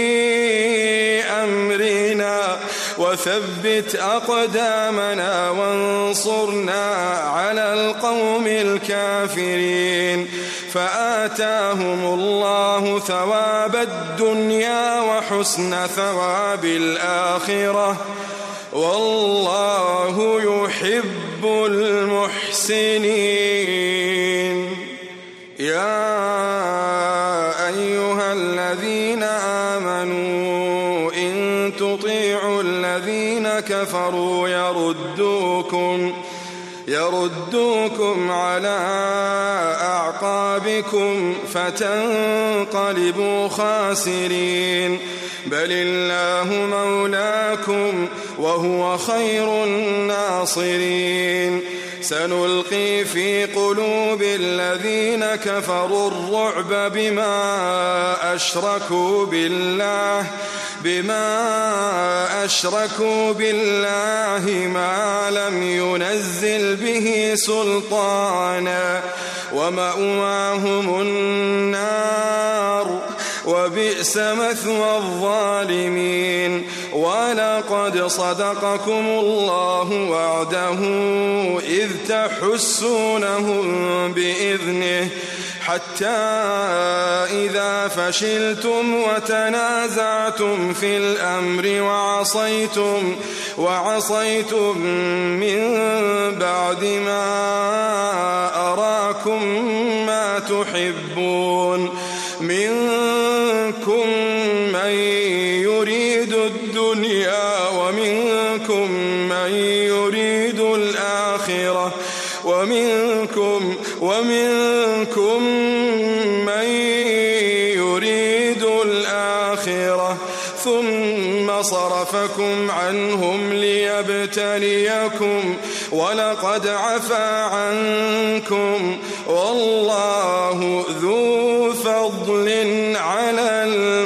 أمرنا وثبت أقدامنا وانصرنا على القوم الكافرين. فآتاهم الله ثواب الدنيا وحسن ثواب الآخرة والله يحب المحسنين. يا أيها الذين آمنوا إن تطيعوا الذين كفروا يردوكم يردوكم على أعقابكم فتنقلبوا خاسرين. بل الله مولاكم وهو خير الناصرين. سنلقي في قلوب الذين كفروا الرعب بما أشركوا بالله بما أشركوا بالله ما لم ينزل به سلطانا ومأواهم النار وبئس مثوى الظالمين. ولقد صدقكم الله وعده إذ تحسونهم بإذنه حتى إذا فشلتم وتنازعتم في الأمر وعصيتم وعصيتم من بعد ما أراكم ما تحبون منكم من يريد الدنيا ومنكم من يريد الآخرة ومنكم ومنكم من يريد الآخرة ثم صرفكم عنهم ليبتليكم ولقد عفا عنكم والله ذو فضل على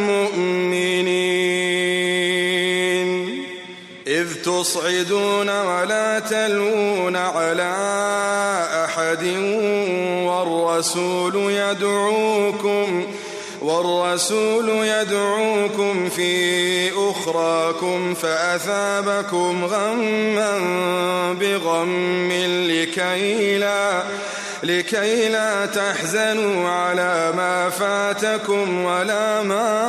المؤمنين. إذ تصعدون ولا تلوون على أحد والرسول يدعوكم والرسول يدعوكم في أخراكم فأثابكم غما بغم لكي لا لكي لا تحزنوا على ما فاتكم ولا ما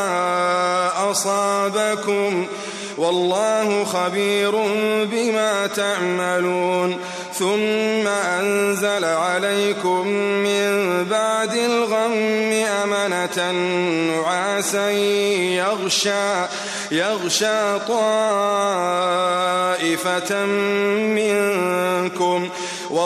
أصابكم والله خبير بما تعملون. ثم أنزل عليكم من بعد الغم أمنة نعاسا يغشى يغشى طائفة منكم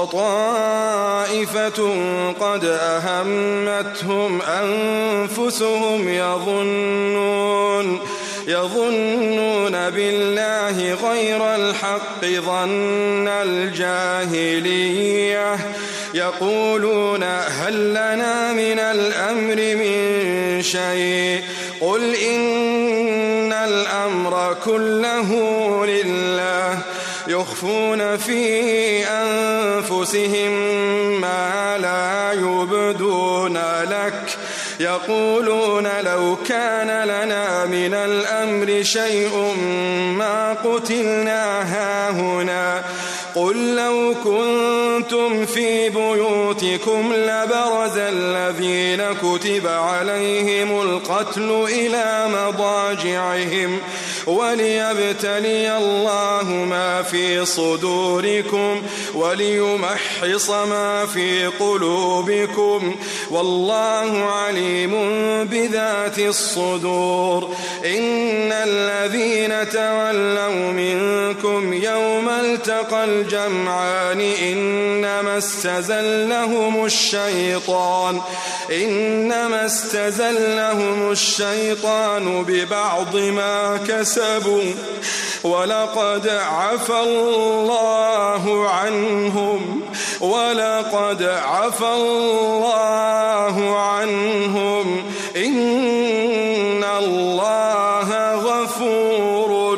وطائفة قد أهمتهم أنفسهم يظنون يظنون بالله غير الحق ظن الجاهلية يقولون هل لنا من الأمر من شيء قل إن الأمر كله لله يخفون في أنفسهم ما لا يبدون لك يقولون لو كان لنا من الأمر شيء ما قتلنا هاهنا قل لو كنتم في بيوتكم لبرز الذين كتب عليهم القتل إلى مضاجعهم وليبتلي الله ما في صدوركم وليمحص ما في قلوبكم والله عليم بذات الصدور. إن الذين تولوا منكم يوم التقى الجمعان إنما استزلهم الشيطان إنما استزلهم الشيطان ببعض ما كسبوا ولقد عفى الله عنهم ولقد عفى الله عنهم إن الله غفور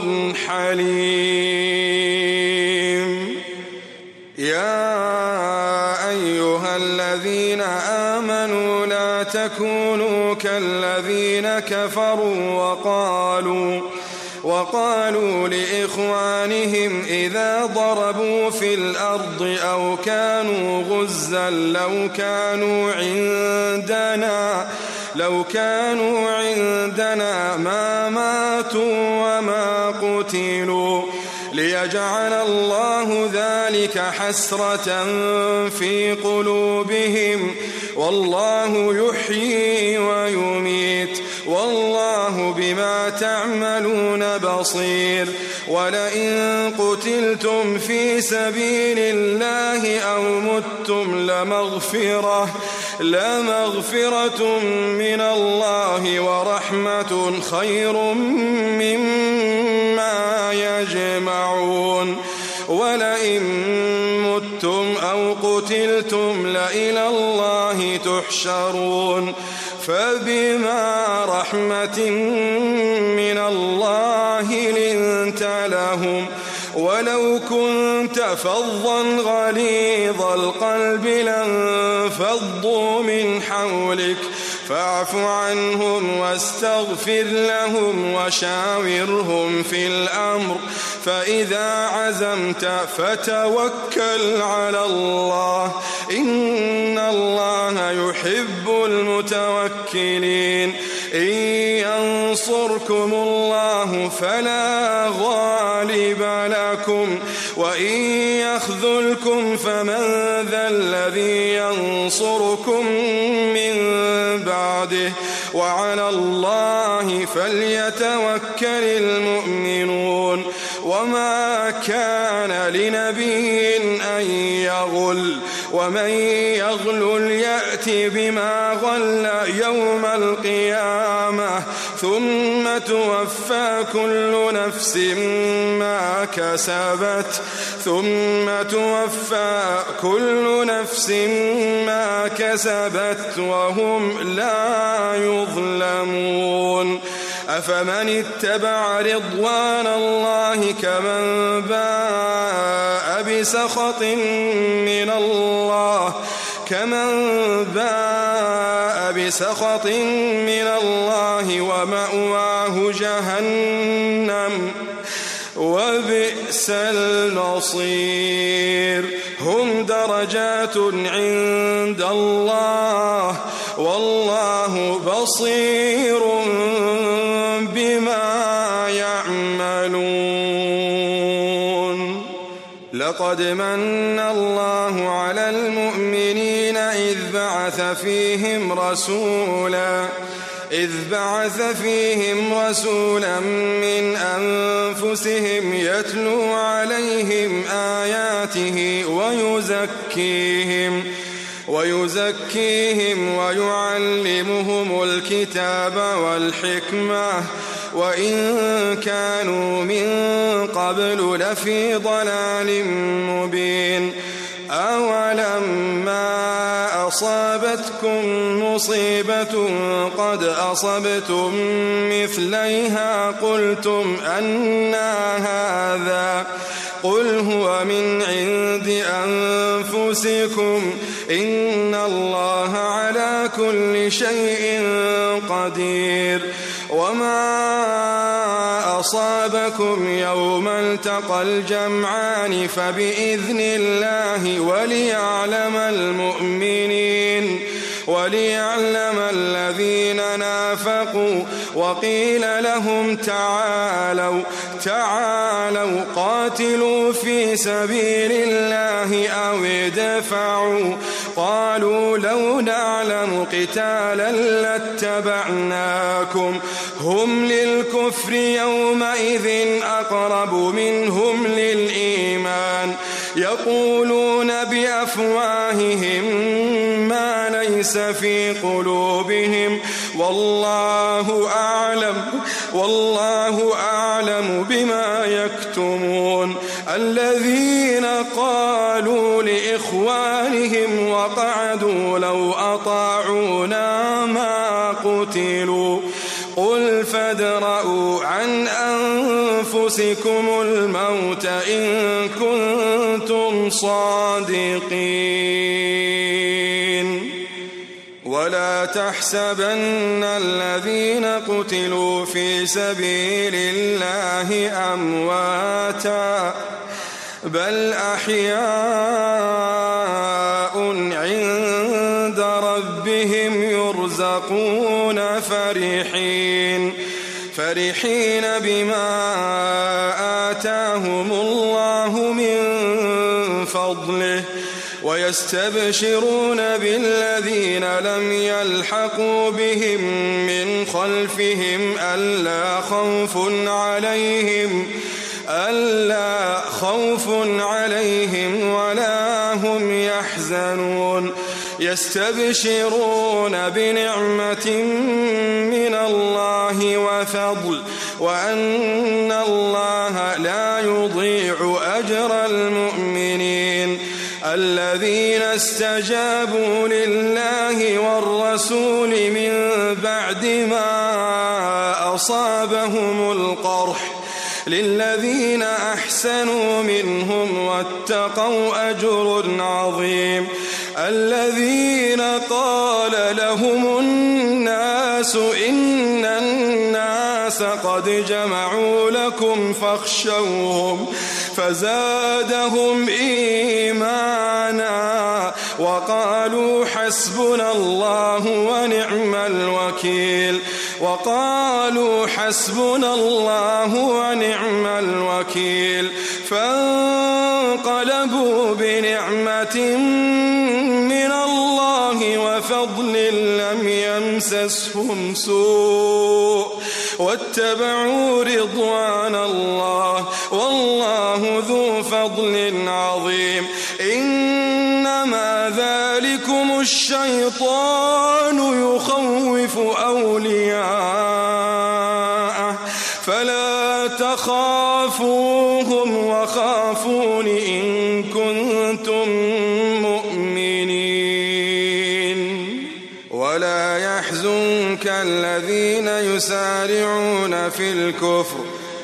حليم. يا أيها الذين آمنوا لا تكونوا كالذين كفروا وقالوا وقالوا لإخوانهم إذا ضربوا في الأرض أو كانوا غزا لو كانوا عندنا لو كانوا عندنا ما ماتوا وما قتلوا ليجعل الله ذلك حسرة في قلوبهم والله يحيي ويميت والله بما تعملون بصير. ولئن قتلتم في سبيل الله أو متم لمغفرة لمغفرة من الله ورحمة خير مما يجمعون. ولئن متم أو قتلتم لإلى الله تحشرون. فبما رحمة من الله لنت لهم ولو كنت فظا غليظ القلب لانفضوا من حولك فاعف عنهم واستغفر لهم وشاورهم في الأمر فإذا عزمت فتوكل على الله إن الله يحب المتوكلين. إن ينصركم الله فلا غالب لكم وإن يخذلكم فمن ذا الذي ينصركم من بعده وعلى الله فليتوكل المؤمنون. وما كان لنبي أن يغل ومن يغل يأت بما غل يوم القيامة ثم توفى كل نفس ما كسبت ثم توفى كل نفس ما كسبت وهم لا يظلمون. أفمن اتبع رضوان الله كمن باء بسخط من الله كمن باء بسخط من الله ومأواه جهنم وبئس المصير. هم درجات عند الله والله بصير بما يعملون. لقد من الله على المؤمنين إذ بعث فيهم رسولا إذ بعث فيهم رسولا من أنفسهم يتلو عليهم آياته ويزكيهم ويزكيهم ويعلمهم الكتاب والحكمة وإن كانوا من قبل لفي ضلال مبين. أولما أصابتكم مصيبة قد أصبتم مثليها قلتم أنى هذا قل هو من عند أنفسكم إن الله على كل كل شيء قدير. وما أصابكم يوم التقى الجمعان فبإذن الله وليعلم المؤمنين وليعلم الذين نافقوا. وقيل لهم تعالوا تعالوا قاتلوا في سبيل الله أو ادفعوا. قالوا لو نعلم قتالا لاتبعناكم هم للكفر يومئذ أقرب منهم للإيمان يقولون بأفواههم ما ليس في قلوبهم والله أعلم والله أعلم بما يكتمون. الذين قالوا لإخوانهم وقعدوا لو أطاعونا ما قتلوا قل فادرءوا عن أنفسكم الموت إن كنتم صادقين. ولا تحسبن الذين قتلوا في سبيل الله أمواتا بل أحياء عند ربهم يرزقون فرحين فرحين بما آتاهم الله من فضله ويستبشرون بالذين لم يلحقوا بهم من خلفهم ألا خوف عليهم ألا خوف عليهم ولا هم يحزنون. يستبشرون بنعمة من الله وفضل وأن الله لا يضيع أجر المؤمنين. الذين استجابوا لله والرسول من بعد ما أصابهم القرح للذين أحسنوا منهم واتقوا أجر عظيم. الذين قال لهم الناس إن الناس قد جمعوا لكم فاخشوهم فزادهم إيمانا وقالوا حسبنا الله ونعم الوكيل وقالوا حسبنا الله ونعم الوكيل. فانقلبوا بنعمة من الله وفضل لم يمسسهم سوء واتبعوا رضوان الله والله ذو فضل عظيم. إنما ذلكم الشيطان يخوف أولياءه فلا تخافوهم وخافون إن كنتم مؤمنين. ولا يحزنك الذين يسارعون في الكفر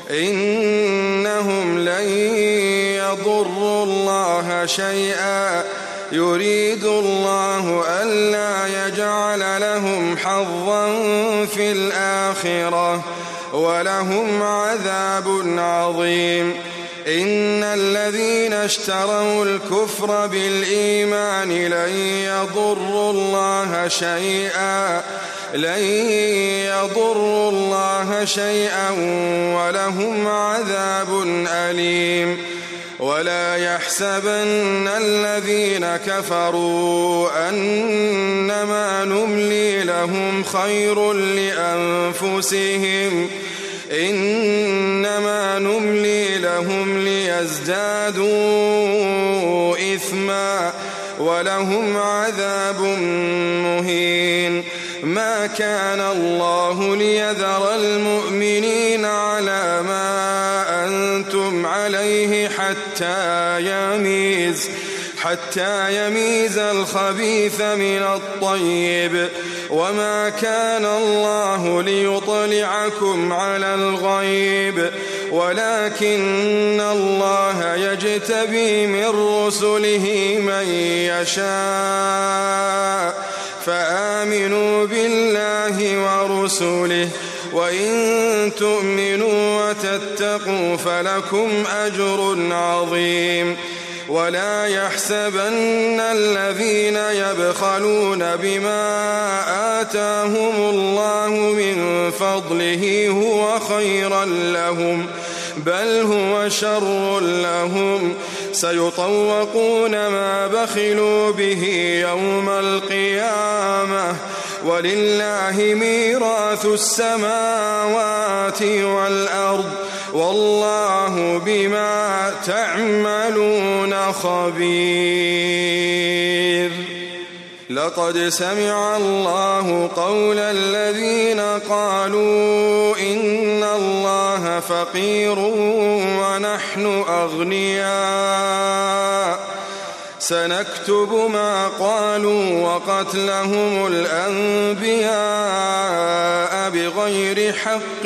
إنهم لن يضروا الله شيئا يريد الله ألا يجعل لهم حظا في الآخرة ولهم عذاب عظيم. إن الذين اشتروا الكفر بالإيمان لن يضروا الله شيئا لن يضروا الله شيئا ولهم عذاب أليم. ولا يحسبن الذين كفروا أنما نملي لهم خير لأنفسهم إنما نملي لهم ليزدادوا إثما ولهم عذاب مهين. ما كان الله ليذر المؤمنين على ما أنتم عليه حتى يميز حتى يميز الخبيث من الطيب وما كان الله ليطلعكم على الغيب ولكن الله يجتبي من رسله من يشاء فآمنوا بالله ورسله وإن تؤمنوا وتتقوا فلكم أجر عظيم ولا يحسبن الذين يبخلون بما آتاهم الله من فضله هو خيرا لهم بل هو شر لهم سيطوقون ما بخلوا به يوم القيامة ولله ميراث السماوات والأرض والله بما تعملون خبير. لقد سمع الله قول الذين قالوا إن الله فقير ونحن أغنياء سنكتب ما قالوا وقتلهم الأنبياء بغير حق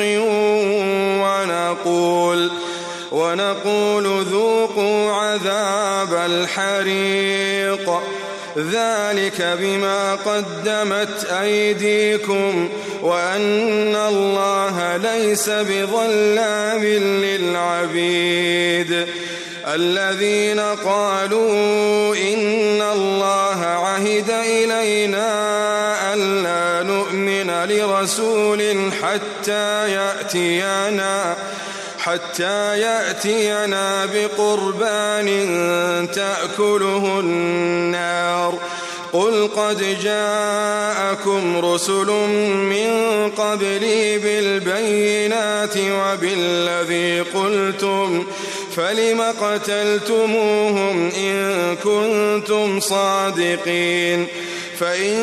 ونقول ونقول ذوقوا عذاب الحريق ذلك بما قدمت أيديكم وأن الله ليس بظلام للعبيد. الذين قالوا إن الله عهد إلينا ألا نؤمن لرسول حتى يأتينا حتى يأتينا بقربان تأكله النار قل قد جاءكم رسل من قبلي بالبينات وبالذي قلتم فلم قتلتموهم إن كنتم صادقين فإن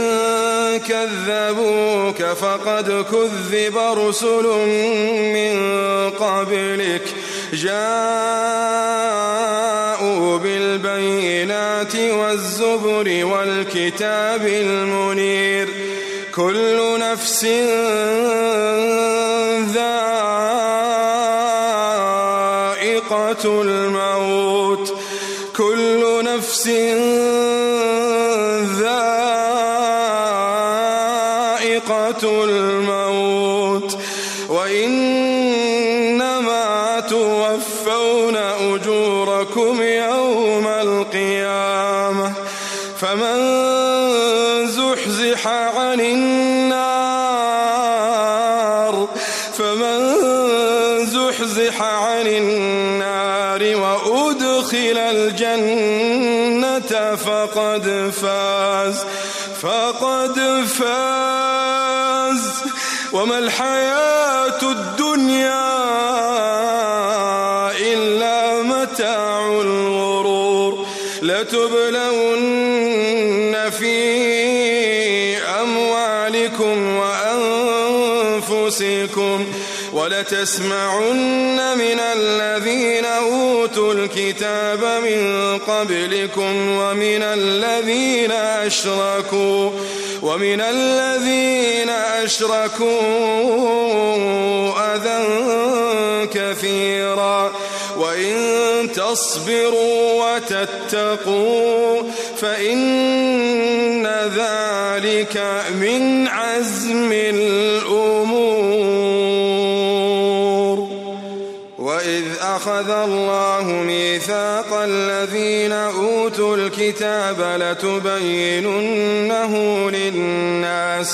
كذبوك فقد كذب رسل من قبلك جاءوا بالبينات والزبر والكتاب المنير كل نفس ذائقة الموت كل نفس الموت وإنما توفون أجوركم يوم القيامة فمن زحزح عن النار فمن زحزح عن النار وأدخل الجنة فقد فاز فقد فاز وما الحياة الدنيا إلا متاع الغرور لتبلون في أموالكم وأنفسكم ولتسمعن من الذين أوتوا الكتاب من قبلكم ومن الذين أشركوا ومن الذين أشركوا أذى كثيرا وإن تصبروا وتتقوا فإن ذلك من عزم الأمور. وإذ أخذ الله ميثاق الذين أوتوا الكتاب لتبيننه للناس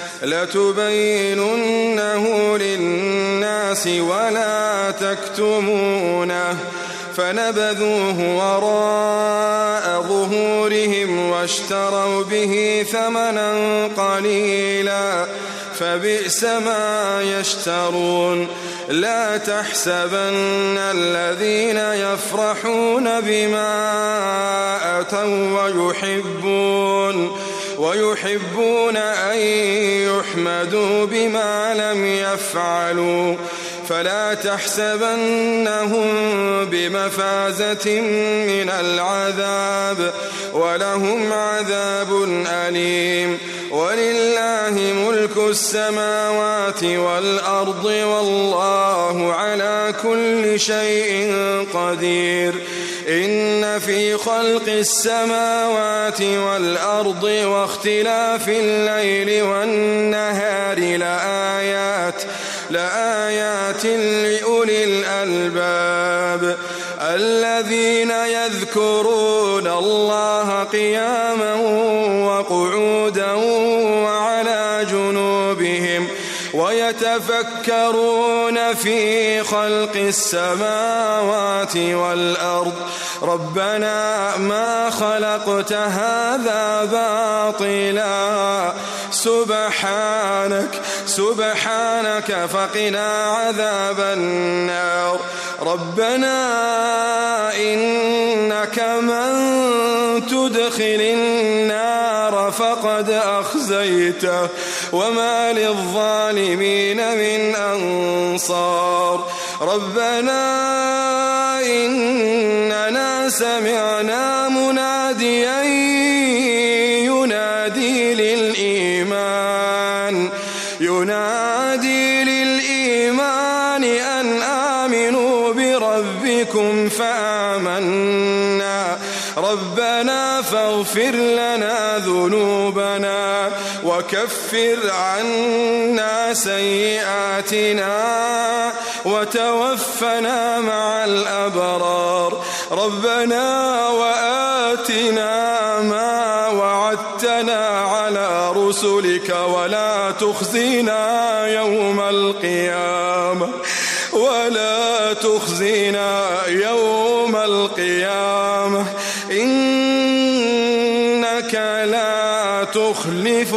لتبيننه للناس ولا تكتمونه فنبذوه وراء ظهورهم واشتروا به ثمنا قليلا فبئس ما يشترون. لا تحسبن الذين يفرحون بما أتوا ويحبون ويحبون أن يحمدوا بما لم يفعلوا فلا تحسبنهم بمفازة من العذاب ولهم عذاب أليم. ولله ملك السماوات والأرض والله على كل شيء قدير. إن في خلق السماوات والأرض واختلاف الليل والنهار لآيات لآيات لأولي الألباب الذين يذكرون الله قياما وقعودا وعلى جنوبهم ويتفكرون في خلق السماوات والأرض ربنا ما خلقت هذا باطلا سبحانك سبحانك فقنا عذاب النار ربنا إنك من تدخل النار فقد أخزيته وما للظالمين من أنصار ربنا إننا سمعنا مناديا ينادي للإيمان ينادي للإيمان أن آمنوا بربكم فآمنا ربنا فاغفر لنا ذنوبنا وكفر عنا سيئاتنا وتوفنا مع الأبرار ربنا وآتنا ما وعدتنا على رسلك ولا تخزنا يوم القيامة ولا تخزنا يوم القيامة إنك لا تخلف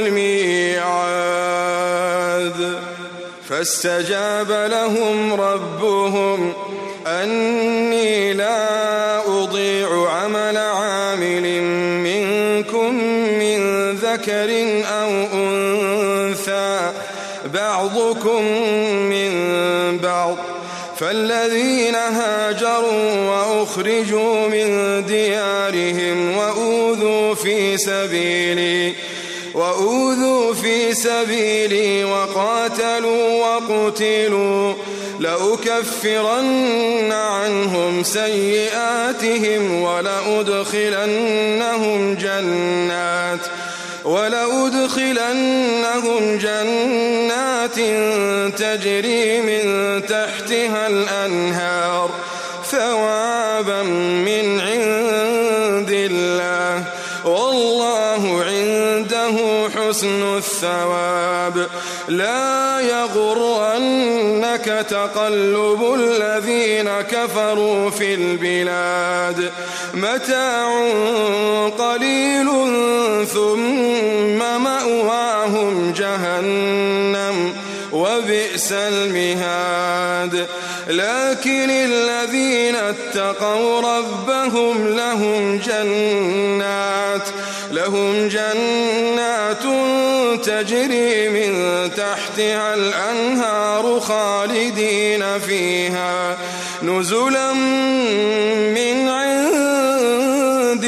الميعاد فاستجاب لهم ربهم أني لا أضيع عمل عامل منكم من ذكر أو أنثى بعضكم من بعض فالذين هاجروا وأخرجوا من ديارهم وأوذوا في سبيلي وأوذوا في سبيلي وقاتلوا وقتلوا لأكفرن عنهم سيئاتهم ولأدخلنهم جنات ولأدخلنهم جنات تجري من تحتها الأنهار ثوابا من عند الله والله عنده حسن الثواب لا يغرنك تقلب الذين كفروا في البلاد متاع قليل ثم مأواهم جهنم وبئس المهاد لكن الذين اتقوا ربهم لهم جنات لهم جنات تجري من تحتها الأنهار خالدين فيها نزلا من عند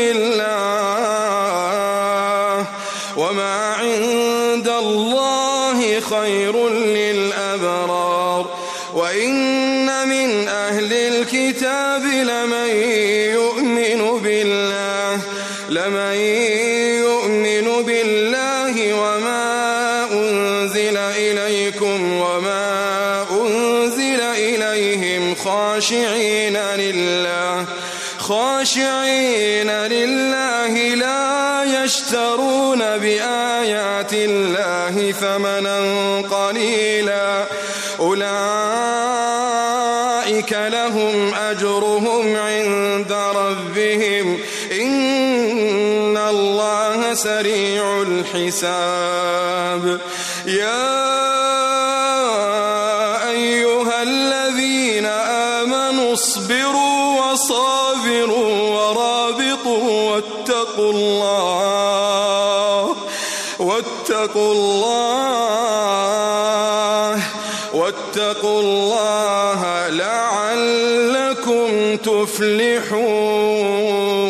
الله وما عند الله خير للأبرار وإن من أهل الكتاب لمن يؤمن بالله لمن يؤمن بالله وما أنزل إليكم وما أنزل إليهم خاشعين لله خاشعين لله لا يشترون بآيات الله ثمنا قليلا أولئك لهم أجرهم عند ربهم إن الله سريع الحساب يا أيها الذين آمنوا اصبروا وصابروا ورابطوا واتقوا الله واتقوا الله واتقوا الله لعلكم تفلحون.